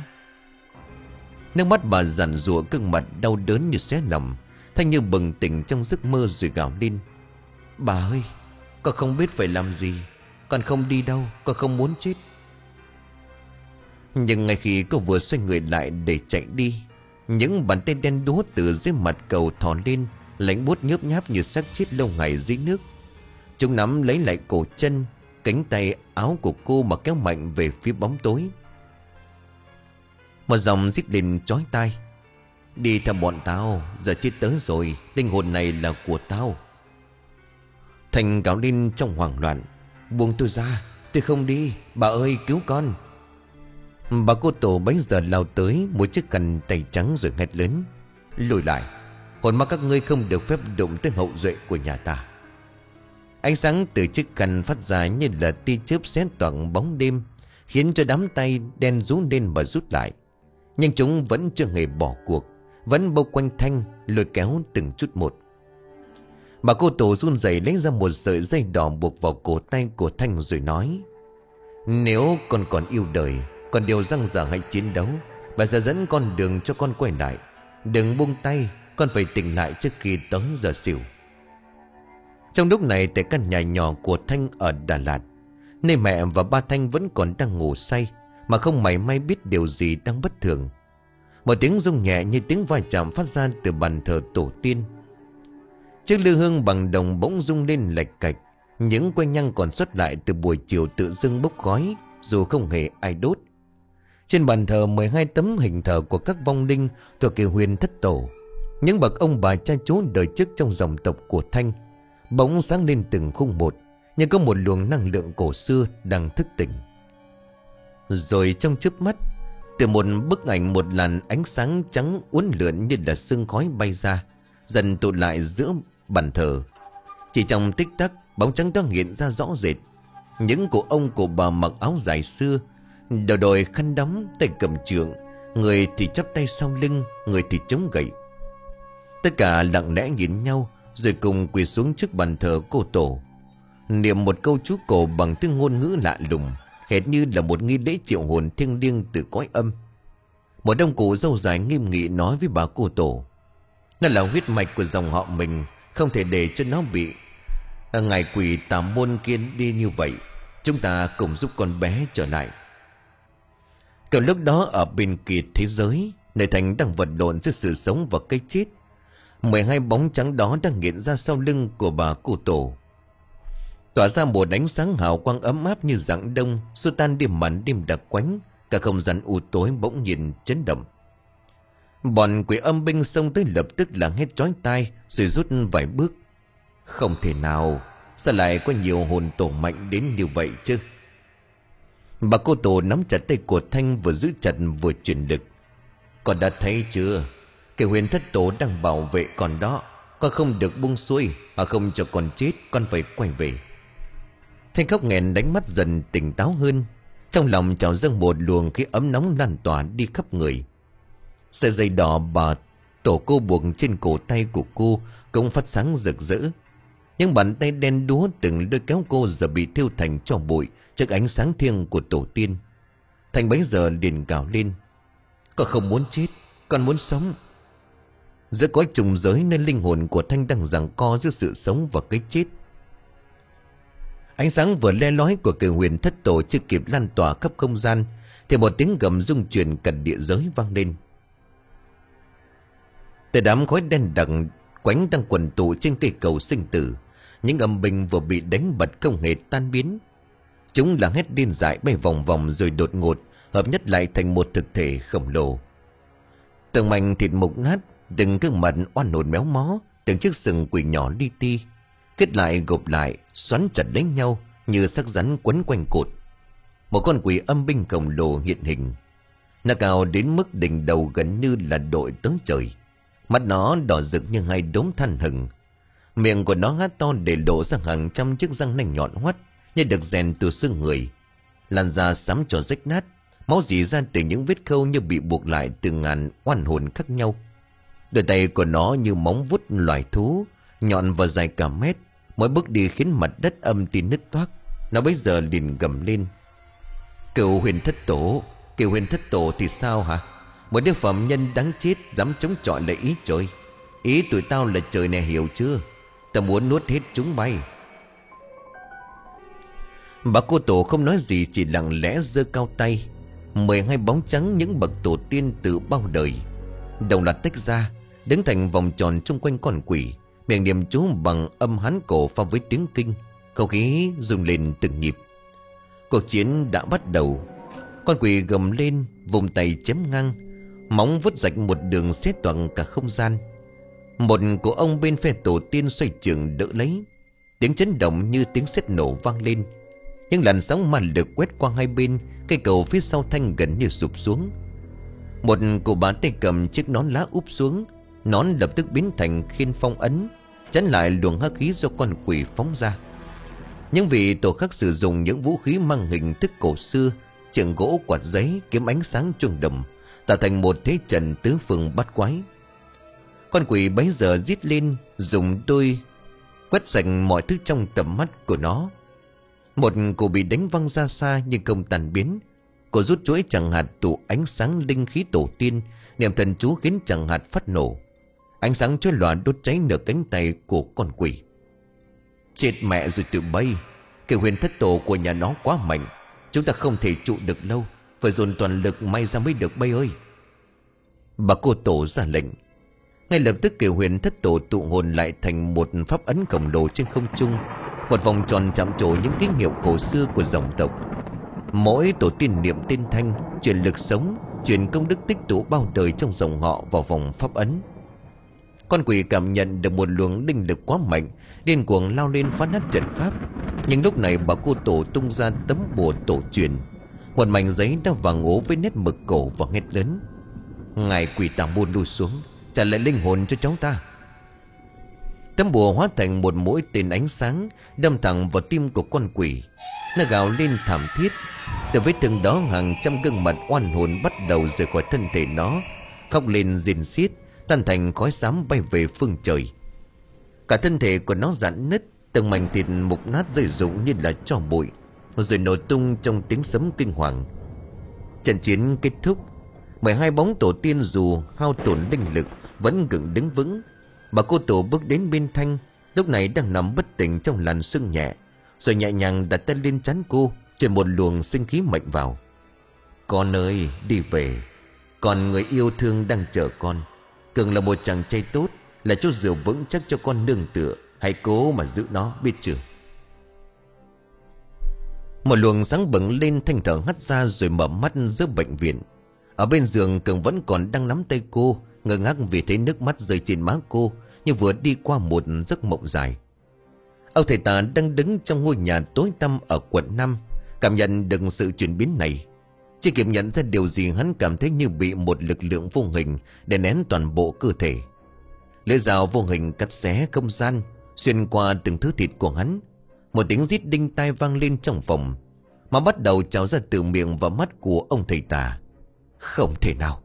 Nước mắt bà giàn giụa, gương mặt đau đớn như xé lòng. Thanh như bừng tỉnh trong giấc mơ rồi gào lên: Bà ơi, con không biết phải làm gì, con không đi đâu, con không muốn chết. Nhưng ngay khi cô vừa xoay người lại để chạy đi, những bàn tay đen đúa từ dưới mặt cầu thò lên, lạnh buốt nhớp nháp như xác chết lâu ngày dưới nước. Chúng nắm lấy lại cổ chân, cánh tay áo của cô mà kéo mạnh về phía bóng tối. Một dòng rít lên chói tai: Đi theo bọn tao, giờ chết tới rồi, linh hồn này là của tao. Thành gào lên trong hoảng loạn: Buông tôi ra, tôi không đi, bà ơi cứu con. Bà cô tổ bấy giờ lao tới, một chiếc khăn tay trắng rồi hét lớn: Lùi lại, hồn ma các ngươi không được phép đụng tới hậu duệ của nhà ta. Ánh sáng từ chiếc khăn phát ra như là tia chớp xé toạc bóng đêm, khiến cho đám tay đen rú lên và rút lại. Nhưng chúng vẫn chưa hề bỏ cuộc, vẫn bao quanh Thanh, lôi kéo từng chút một. Bà cô tổ run rẩy lấy ra một sợi dây đỏ buộc vào cổ tay của Thanh rồi nói: Nếu con còn yêu đời, còn điều răng dở hay chiến đấu, bà sẽ dẫn con đường cho con quay lại. Đừng buông tay, con phải tỉnh lại trước khi tới giờ xỉu. Trong lúc này, tại căn nhà nhỏ của Thanh ở Đà Lạt, nơi mẹ và ba Thanh vẫn còn đang ngủ say, mà không mảy may biết điều gì đang bất thường. Một tiếng rung nhẹ như tiếng va chạm phát ra từ bàn thờ tổ tiên. Chiếc lư hương bằng đồng bỗng rung lên lạch cạch. Những que nhang còn sót lại từ buổi chiều tự dưng bốc khói, dù không hề ai đốt. Trên bàn thờ mười hai tấm hình thờ của các vong linh thuộc Kiều Huyền Thất Tổ, những bậc ông bà cha chú đời trước trong dòng tộc của Thanh, bỗng sáng lên từng khung một, như có một luồng năng lượng cổ xưa đang thức tỉnh. Rồi trong chớp mắt, từ một bức ảnh, một làn ánh sáng trắng uốn lượn như là sương khói bay ra, dần tụ lại giữa bàn thờ. Chỉ trong tích tắc, bóng trắng đó hiện ra rõ rệt. Những cụ ông cụ bà mặc áo dài xưa, đầu đội khăn đóng, tay cầm trượng, người thì chắp tay sau lưng, người thì chống gậy. Tất cả lặng lẽ nhìn nhau, rồi cùng quỳ xuống trước bàn thờ cô tổ, niệm một câu chú cổ bằng tiếng ngôn ngữ lạ lùng, hệt như là một nghi lễ triệu hồn thiêng liêng từ cõi âm. Một ông cụ râu dài nghiêm nghị nói với bà cô tổ: "Nó là huyết mạch của dòng họ mình, không thể để cho nó bị ngài quỷ tà môn kia đi như vậy. Chúng ta cùng giúp con bé trở lại." Cậu lúc đó ở bên kia thế giới, nơi Thành đang vật lộn giữa sự sống và cái chết, mười hai bóng trắng đó đang hiện ra sau lưng của bà cô tổ, tỏa ra một ánh sáng hào quang ấm áp như rạng đông, xua tan đêm màn đêm đặc quánh. Cả không gian u tối bỗng nhiên chấn động. Bọn quỷ âm binh xông tới lập tức là hét chói tai, rồi rút vài bước. Không thể nào, sao lại có nhiều hồn tổ mạnh đến như vậy chứ? Bà cô tổ nắm chặt tay của Thanh, vừa giữ chặt vừa chuyển lực. Con đã thấy chưa? Kiều Huyền Thất Tổ đang bảo vệ con đó. Con không được buông xuôi, hoặc không cho con chết, con phải quay về. Thanh khóc nghẹn, đánh mắt dần tỉnh táo hơn. Trong lòng trào dâng một luồng khí ấm nóng lan tỏa đi khắp người. Sợi dây đỏ bà tổ cô buộc trên cổ tay của cô cũng phát sáng rực rỡ. Những bàn tay đen đúa từng lôi kéo cô giờ bị thiêu thành tro bụi trước ánh sáng thiêng của tổ tiên. Thành bấy giờ liền gào lên: "Con không muốn chết, con muốn sống." Giữa cõi trùng giới, nên linh hồn của Thanh đang giằng co giữa sự sống và cái chết. Ánh sáng vừa le lói của Kiều Huyền Thất Tổ chưa kịp lan tỏa khắp không gian, thì một tiếng gầm rung chuyển cả địa giới vang lên. Từ đám khói đen đặc quánh đang quần tụ trên cây cầu sinh tử, những âm binh vừa bị đánh bật không hề tan biến. Chúng là hét điên dại bay vòng vòng, rồi đột ngột hợp nhất lại thành một thực thể khổng lồ. Từng mảnh thịt mục nát, từng gương mặt oan hồn méo mó, từng chiếc sừng quỷ nhỏ li ti kết lại gộp lại, xoắn chặt lấy nhau như xác rắn quấn quanh cột. Một con quỷ âm binh khổng lồ hiện hình. Nó cao đến mức đỉnh đầu gần như là đội tới trời. Mắt nó đỏ rực như hai đốm than hừng. Miệng của nó há to để lộ ra hàng trăm chiếc răng nanh nhọn hoắt như được rèn từ xương người. Làn da xám trò rách nát, máu rỉ ra từ những vết khâu như bị buộc lại từ ngàn oan hồn khác nhau. Đôi tay của nó như móng vuốt loài thú, nhọn và dài cả mét. Mỗi bước đi khiến mặt đất âm tin nứt toác. Nó bây giờ liền gầm lên: "Kiều Huyền Thất Tổ, Kiều Huyền Thất Tổ thì sao hả? Một đứa phạm nhân đáng chết dám chống chọi lại ý trời. Ý tụi tao là trời này, hiểu chưa? Tao muốn nuốt hết chúng bay." Bà cô tổ không nói gì, chỉ lặng lẽ giơ cao tay. Mười hai bóng trắng, những bậc tổ tiên từ bao đời, đồng loạt tách ra, đứng thành vòng tròn chung quanh con quỷ, miệng niệm chú bằng âm Hán cổ pha với tiếng kinh. Không khí rung lên từng nhịp. Cuộc chiến đã bắt đầu. Con quỷ gầm lên, vùng tay chém ngang, móng vuốt rạch một đường xé toạc cả không gian. Một của ông bên phe tổ tiên xoay trường đỡ lấy. Tiếng chấn động như tiếng sét nổ vang lên. Những làn sóng ma lực quét qua hai bên, cây cầu phía sau Thanh gần như sụp xuống. Một cụ bà tay cầm chiếc nón lá úp xuống. Nón lập tức biến thành khiên phong ấn, chắn lại luồng hắc khí do con quỷ phóng ra. Những vị tổ khắc sử dụng những vũ khí mang hình thức cổ xưa, trường gỗ, quạt giấy, kiếm ánh sáng chuông đồng, tạo thành một thế trận tứ phương bát quái. Con quỷ bấy giờ rít lên, dùng đôi quét sạch mọi thứ trong tầm mắt của nó. Một cụ bị đánh văng ra xa nhưng không tàn biến. Cô rút chuỗi chẳng hạt tụ ánh sáng linh khí tổ tiên, niệm thần chú khiến chẳng hạt phát nổ. Ánh sáng chói lòa đốt cháy nửa cánh tay của con quỷ. Chết mẹ rồi tụi bay. Kiều Huyền Thất Tổ của nhà nó quá mạnh, chúng ta không thể trụ được lâu, phải dồn toàn lực may ra mới được bay ơi. Bà cô tổ ra lệnh. Ngay lập tức Kiều Huyền thất tổ tụ hồn lại thành một pháp ấn khổng lồ trên không trung, một vòng tròn chạm trổ những ký hiệu cổ xưa của dòng tộc. Mỗi tổ tiên niệm tên Thanh, truyền lực sống, truyền công đức tích tụ bao đời trong dòng họ vào vòng pháp ấn. Con quỷ cảm nhận được một luồng linh lực quá mạnh, điên cuồng lao lên phá nát trận pháp. Nhưng lúc này bà cô tổ tung ra tấm bùa tổ truyền, một mảnh giấy đã vàng ố với nét mực cổ và hét lớn: "Ngài quỷ tà môn lui xuống, trả lại linh hồn cho cháu ta." Tấm bùa hóa thành một mũi tên ánh sáng, đâm thẳng vào tim của con quỷ. Nó gào lên thảm thiết. Từ vết thương đó hàng trăm gương mặt oan hồn bắt đầu rời khỏi thân thể nó, khóc lên rên xiết, tan thành khói xám bay về phương trời. Cả thân thể của nó rạn nứt, từng mảnh thịt mục nát rơi rụng như là tro bụi, rồi nổ tung trong tiếng sấm kinh hoàng. Trận chiến kết thúc. mười hai bóng tổ tiên dù hao tổn linh lực vẫn gượng đứng vững. Bà cô tổ bước đến bên Thanh, lúc này đang nằm bất tỉnh trong làn sương nhẹ, rồi nhẹ nhàng đặt tay lên trán cô, truyền một luồng sinh khí mạnh vào. "Con ơi, đi về. Còn người yêu thương đang chờ con. Cường là một chàng trai tốt, là chỗ dựa vững chắc cho con nương tựa. Hãy cố mà giữ nó, biết chưa?" Một luồng sáng bừng lên, Thanh thở hắt ra rồi mở mắt giữa bệnh viện. Ở bên giường, Cường vẫn còn đang nắm tay cô, ngơ ngác vì thấy nước mắt rơi trên má cô, như vừa đi qua một giấc mộng dài. Ông thầy tà đang đứng trong ngôi nhà tối tăm ở quận năm, cảm nhận được sự chuyển biến này. Chỉ kịp nhận ra điều gì, hắn cảm thấy như bị một lực lượng vô hình đè nén toàn bộ cơ thể. Lưỡi dao vô hình cắt xé không gian, xuyên qua từng thứ thịt của hắn. Một tiếng rít đinh tai vang lên trong phòng, mà bắt đầu trào ra từ miệng và mắt của ông thầy tà. Không thể nào.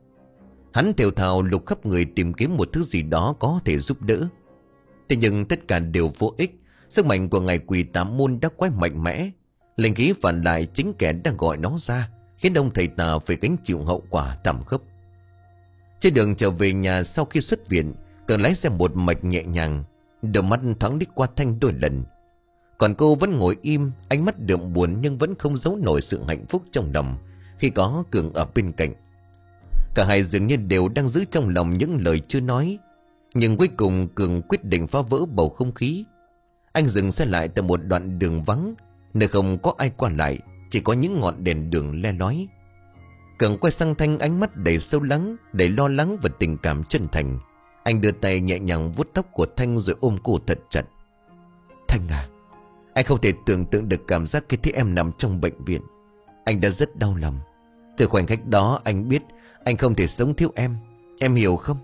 Hắn thều thào lục khắp người tìm kiếm một thứ gì đó có thể giúp đỡ. Thế nhưng tất cả đều vô ích. Sức mạnh của ngài quỷ tà môn đã quá mạnh mẽ. Linh khí phản lại chính kẻ đang gọi nó ra, khiến ông thầy tà phải gánh chịu hậu quả thảm khốc. Trên đường trở về nhà sau khi xuất viện, Cường lái xe một mạch nhẹ nhàng, đôi mắt thoáng liếc qua Thanh đôi lần. Còn cô vẫn ngồi im, ánh mắt đượm buồn nhưng vẫn không giấu nổi sự hạnh phúc trong lòng khi có Cường ở bên cạnh. Cả hai dường như đều đang giữ trong lòng những lời chưa nói. Nhưng cuối cùng Cường quyết định phá vỡ bầu không khí. Anh dừng xe lại tại một đoạn đường vắng, nơi không có ai qua lại, chỉ có những ngọn đèn đường le lói. Cường quay sang Thanh, ánh mắt đầy sâu lắng, đầy lo lắng và tình cảm chân thành. Anh đưa tay nhẹ nhàng vuốt tóc của Thanh rồi ôm cô thật chặt. "Thanh à, anh không thể tưởng tượng được cảm giác khi thấy em nằm trong bệnh viện. Anh đã rất đau lòng. Từ khoảnh khắc đó anh biết anh không thể sống thiếu em. Em hiểu không?"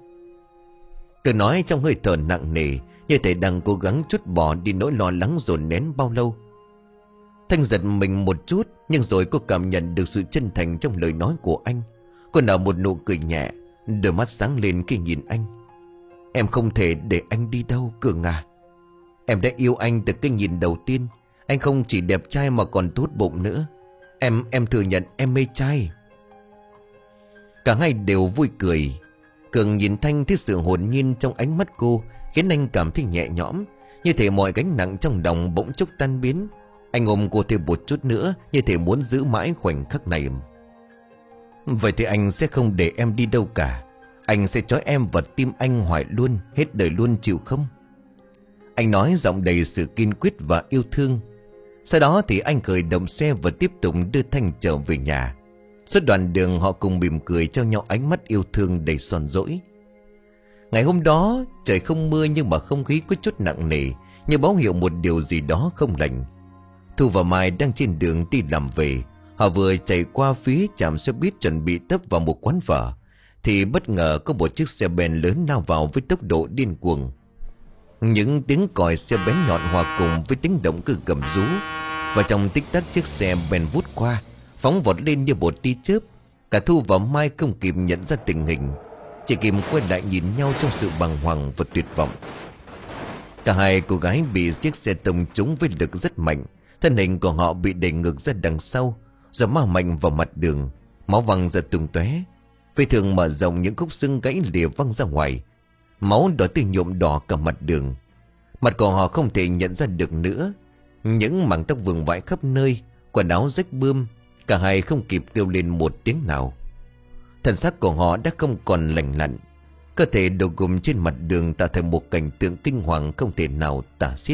Cường nói trong hơi thở nặng nề, như thể đang cố gắng trút bỏ đi nỗi lo lắng dồn nén bao lâu. Thanh giật mình một chút, nhưng rồi cô cảm nhận được sự chân thành trong lời nói của anh. Cô nở một nụ cười nhẹ, đôi mắt sáng lên khi nhìn anh. "Em không thể để anh đi đâu, Cường à. Em đã yêu anh từ cái nhìn đầu tiên. Anh không chỉ đẹp trai mà còn tốt bụng nữa. Em, em thừa nhận em mê trai." Cả hai đều vui cười. Cường nhìn Thanh thấy sự hồn nhiên trong ánh mắt cô, khiến anh cảm thấy nhẹ nhõm, như thể mọi gánh nặng trong lòng bỗng chốc tan biến. Anh ôm cô thêm một chút nữa, như thể muốn giữ mãi khoảnh khắc này. "Vậy thì anh sẽ không để em đi đâu cả. Anh sẽ trói em vào tim anh hoài luôn, hết đời luôn, chịu không?" Anh nói giọng đầy sự kiên quyết và yêu thương. Sau đó thì anh khởi động xe và tiếp tục đưa Thanh trở về nhà. Suốt đoạn đường họ cùng mỉm cười cho nhau ánh mắt yêu thương đầy son dỗi. Ngày hôm đó trời không mưa, nhưng mà không khí có chút nặng nề, như báo hiệu một điều gì đó không lành. Thu và Mai đang trên đường đi làm về. Họ vừa chạy qua phía trạm xe buýt chuẩn bị tấp vào một quán phở, thì bất ngờ có một chiếc xe ben lớn lao vào với tốc độ điên cuồng. Những tiếng còi xe bén nhọn hòa cùng với tiếng động cơ gầm rú, và trong tích tắc chiếc xe ben vút qua, phóng vọt lên như một tia chớp. Cả Thu và Mai không kịp nhận ra tình hình, chỉ kịp quay lại nhìn nhau trong sự bàng hoàng và tuyệt vọng. Cả hai cô gái bị chiếc xe tông trúng với lực rất mạnh. Thân hình của họ bị đẩy ngược ra đằng sau, rồi ma mạnh vào mặt đường. Máu văng ra tung tóe, vết thương mở rộng, những khúc xương gãy lìa văng ra ngoài. Máu đỏ tươi nhuộm đỏ cả mặt đường. Mặt của họ không thể nhận ra được nữa. Những mảng tóc vương vãi khắp nơi, quần áo rách bươm. Cả hai không kịp kêu lên một tiếng nào. Thân xác của họ đã không còn lành lặn. Cơ thể đổ gục trên mặt đường tạo thành một cảnh tượng kinh hoàng không thể nào tả xiết.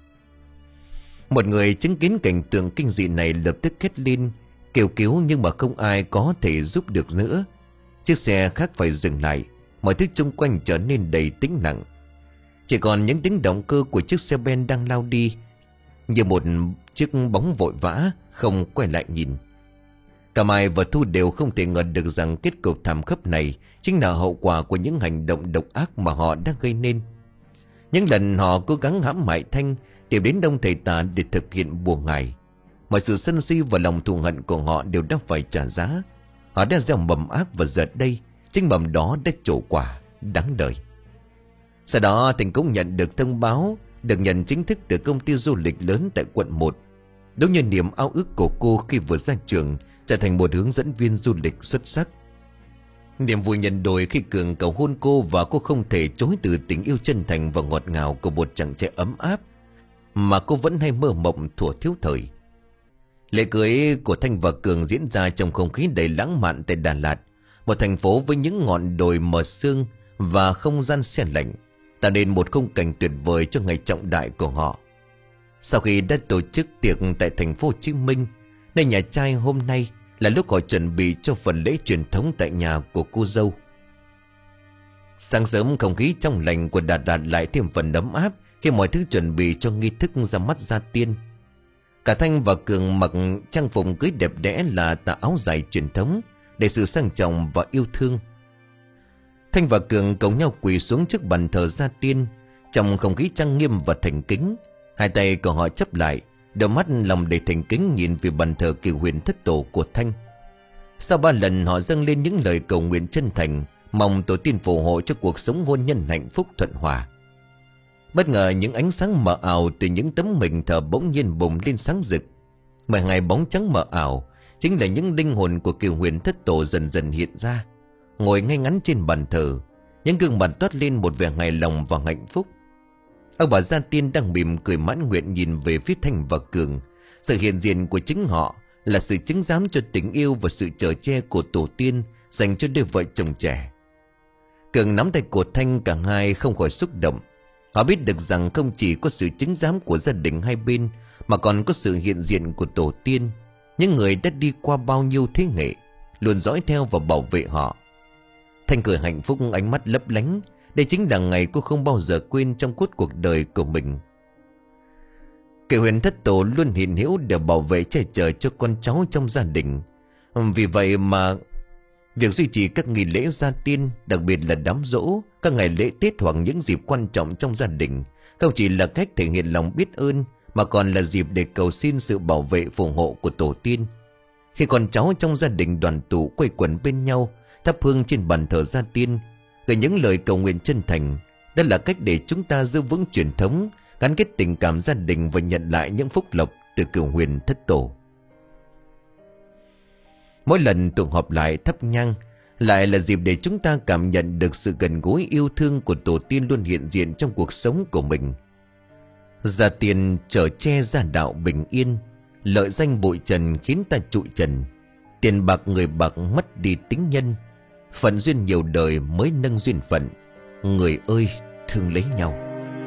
Một người chứng kiến cảnh tượng kinh dị này lập tức hét lên kêu cứu, nhưng mà không ai có thể giúp được nữa. Chiếc xe khác phải dừng lại, mọi thứ xung quanh trở nên đầy tĩnh lặng. Chỉ còn những tiếng động cơ của chiếc xe ben đang lao đi như một chiếc bóng vội vã không quay lại nhìn. Cả Mai và Thu đều không thể ngờ được rằng kết cục thảm khốc này chính là hậu quả của những hành động độc ác mà họ đã gây nên. Những lần họ cố gắng hãm hại Thanh, tìm đến Đông Thầy Tà để thực hiện bùa ngải, mọi sự sân si và lòng thù hận của họ đều đã phải trả giá. Họ đã gieo mầm ác và giờ đây chính mầm đó đã trổ quả đáng đời. Sau đó Thành cũng nhận được thông báo được nhận chính thức từ công ty du lịch lớn tại quận một. Đúng như niềm ao ước của cô khi vừa ra trường, trở thành một hướng dẫn viên du lịch xuất sắc. Niềm vui nhân đôi khi Cường cầu hôn cô, và cô không thể chối từ tình yêu chân thành và ngọt ngào của một chàng trai ấm áp mà cô vẫn hay mơ mộng thuở thiếu thời. Lễ cưới của Thanh và Cường diễn ra trong không khí đầy lãng mạn tại Đà Lạt, một thành phố với những ngọn đồi mờ sương và không gian se lạnh, tạo nên một khung cảnh tuyệt vời cho ngày trọng đại của họ. Sau khi đã tổ chức tiệc tại thành phố Hồ Chí Minh, nơi nhà trai hôm nay là lúc họ chuẩn bị cho phần lễ truyền thống tại nhà của cô dâu. Sáng sớm không khí trong lành của Đà Lạt lại thêm phần ấm áp khi mọi thứ chuẩn bị cho nghi thức ra mắt gia tiên. Cả Thanh và Cường mặc trang phục cưới đẹp đẽ là tà áo dài truyền thống để sự sang trọng và yêu thương. Thanh và Cường cùng nhau quỳ xuống trước bàn thờ gia tiên trong không khí trang nghiêm và thành kính. Hai tay của họ chắp lại, đôi mắt lòng đầy thành kính nhìn về bàn thờ Kiều Huyền thất tổ của Thanh. Sau ba lần họ dâng lên những lời cầu nguyện chân thành, mong tổ tiên phù hộ cho cuộc sống hôn nhân hạnh phúc thuận hòa. Bất ngờ những ánh sáng mờ ảo từ những tấm mình thờ bỗng nhiên bùng lên sáng rực. Mười ngày bóng trắng mờ ảo chính là những linh hồn của Kiều Huyền thất tổ dần dần hiện ra, ngồi ngay ngắn trên bàn thờ, những gương mặt toát lên một vẻ hài lòng và hạnh phúc. Ông bà gia tiên đang mỉm cười mãn nguyện nhìn về phía Thanh và Cường. Sự hiện diện của chính họ là sự chứng giám cho tình yêu và sự chở che của tổ tiên dành cho đôi vợ chồng trẻ. Cường nắm tay của Thanh, cả hai không khỏi xúc động. Họ biết được rằng không chỉ có sự chứng giám của gia đình hai bên, mà còn có sự hiện diện của tổ tiên, những người đã đi qua bao nhiêu thế hệ, luôn dõi theo và bảo vệ họ. Thanh cười hạnh phúc, ánh mắt lấp lánh. Đây chính là ngày cô không bao giờ quên trong suốt cuộc đời của mình. Kiều Huyền thất tổ luôn hiện hữu để bảo vệ che chở cho con cháu trong gia đình. Vì vậy mà việc duy trì các nghi lễ gia tiên, đặc biệt là đám giỗ, các ngày lễ Tết hoặc những dịp quan trọng trong gia đình, không chỉ là cách thể hiện lòng biết ơn, mà còn là dịp để cầu xin sự bảo vệ phù hộ của tổ tiên. Khi con cháu trong gia đình đoàn tụ quây quần bên nhau, thắp hương trên bàn thờ gia tiên, gửi những lời cầu nguyện chân thành, đó là cách để chúng ta giữ vững truyền thống, gắn kết tình cảm gia đình và nhận lại những phúc lộc từ Kiều Huyền thất tổ. Mỗi lần tụ họp lại thắp nhang lại là dịp để chúng ta cảm nhận được sự gần gũi yêu thương của tổ tiên luôn hiện diện trong cuộc sống của mình. Gia tiên chở che gia đạo bình yên, lợi danh bụi trần khiến ta trụi trần, tiền bạc người bạc mất đi tính nhân, phận duyên nhiều đời mới nâng duyên phận, người ơi thương lấy nhau.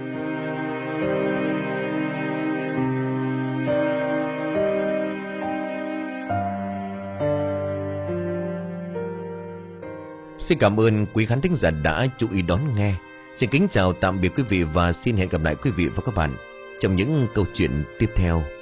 Xin cảm ơn quý khán thính giả đã chú ý đón nghe. Xin kính chào tạm biệt quý vị và xin hẹn gặp lại quý vị và các bạn trong những câu chuyện tiếp theo.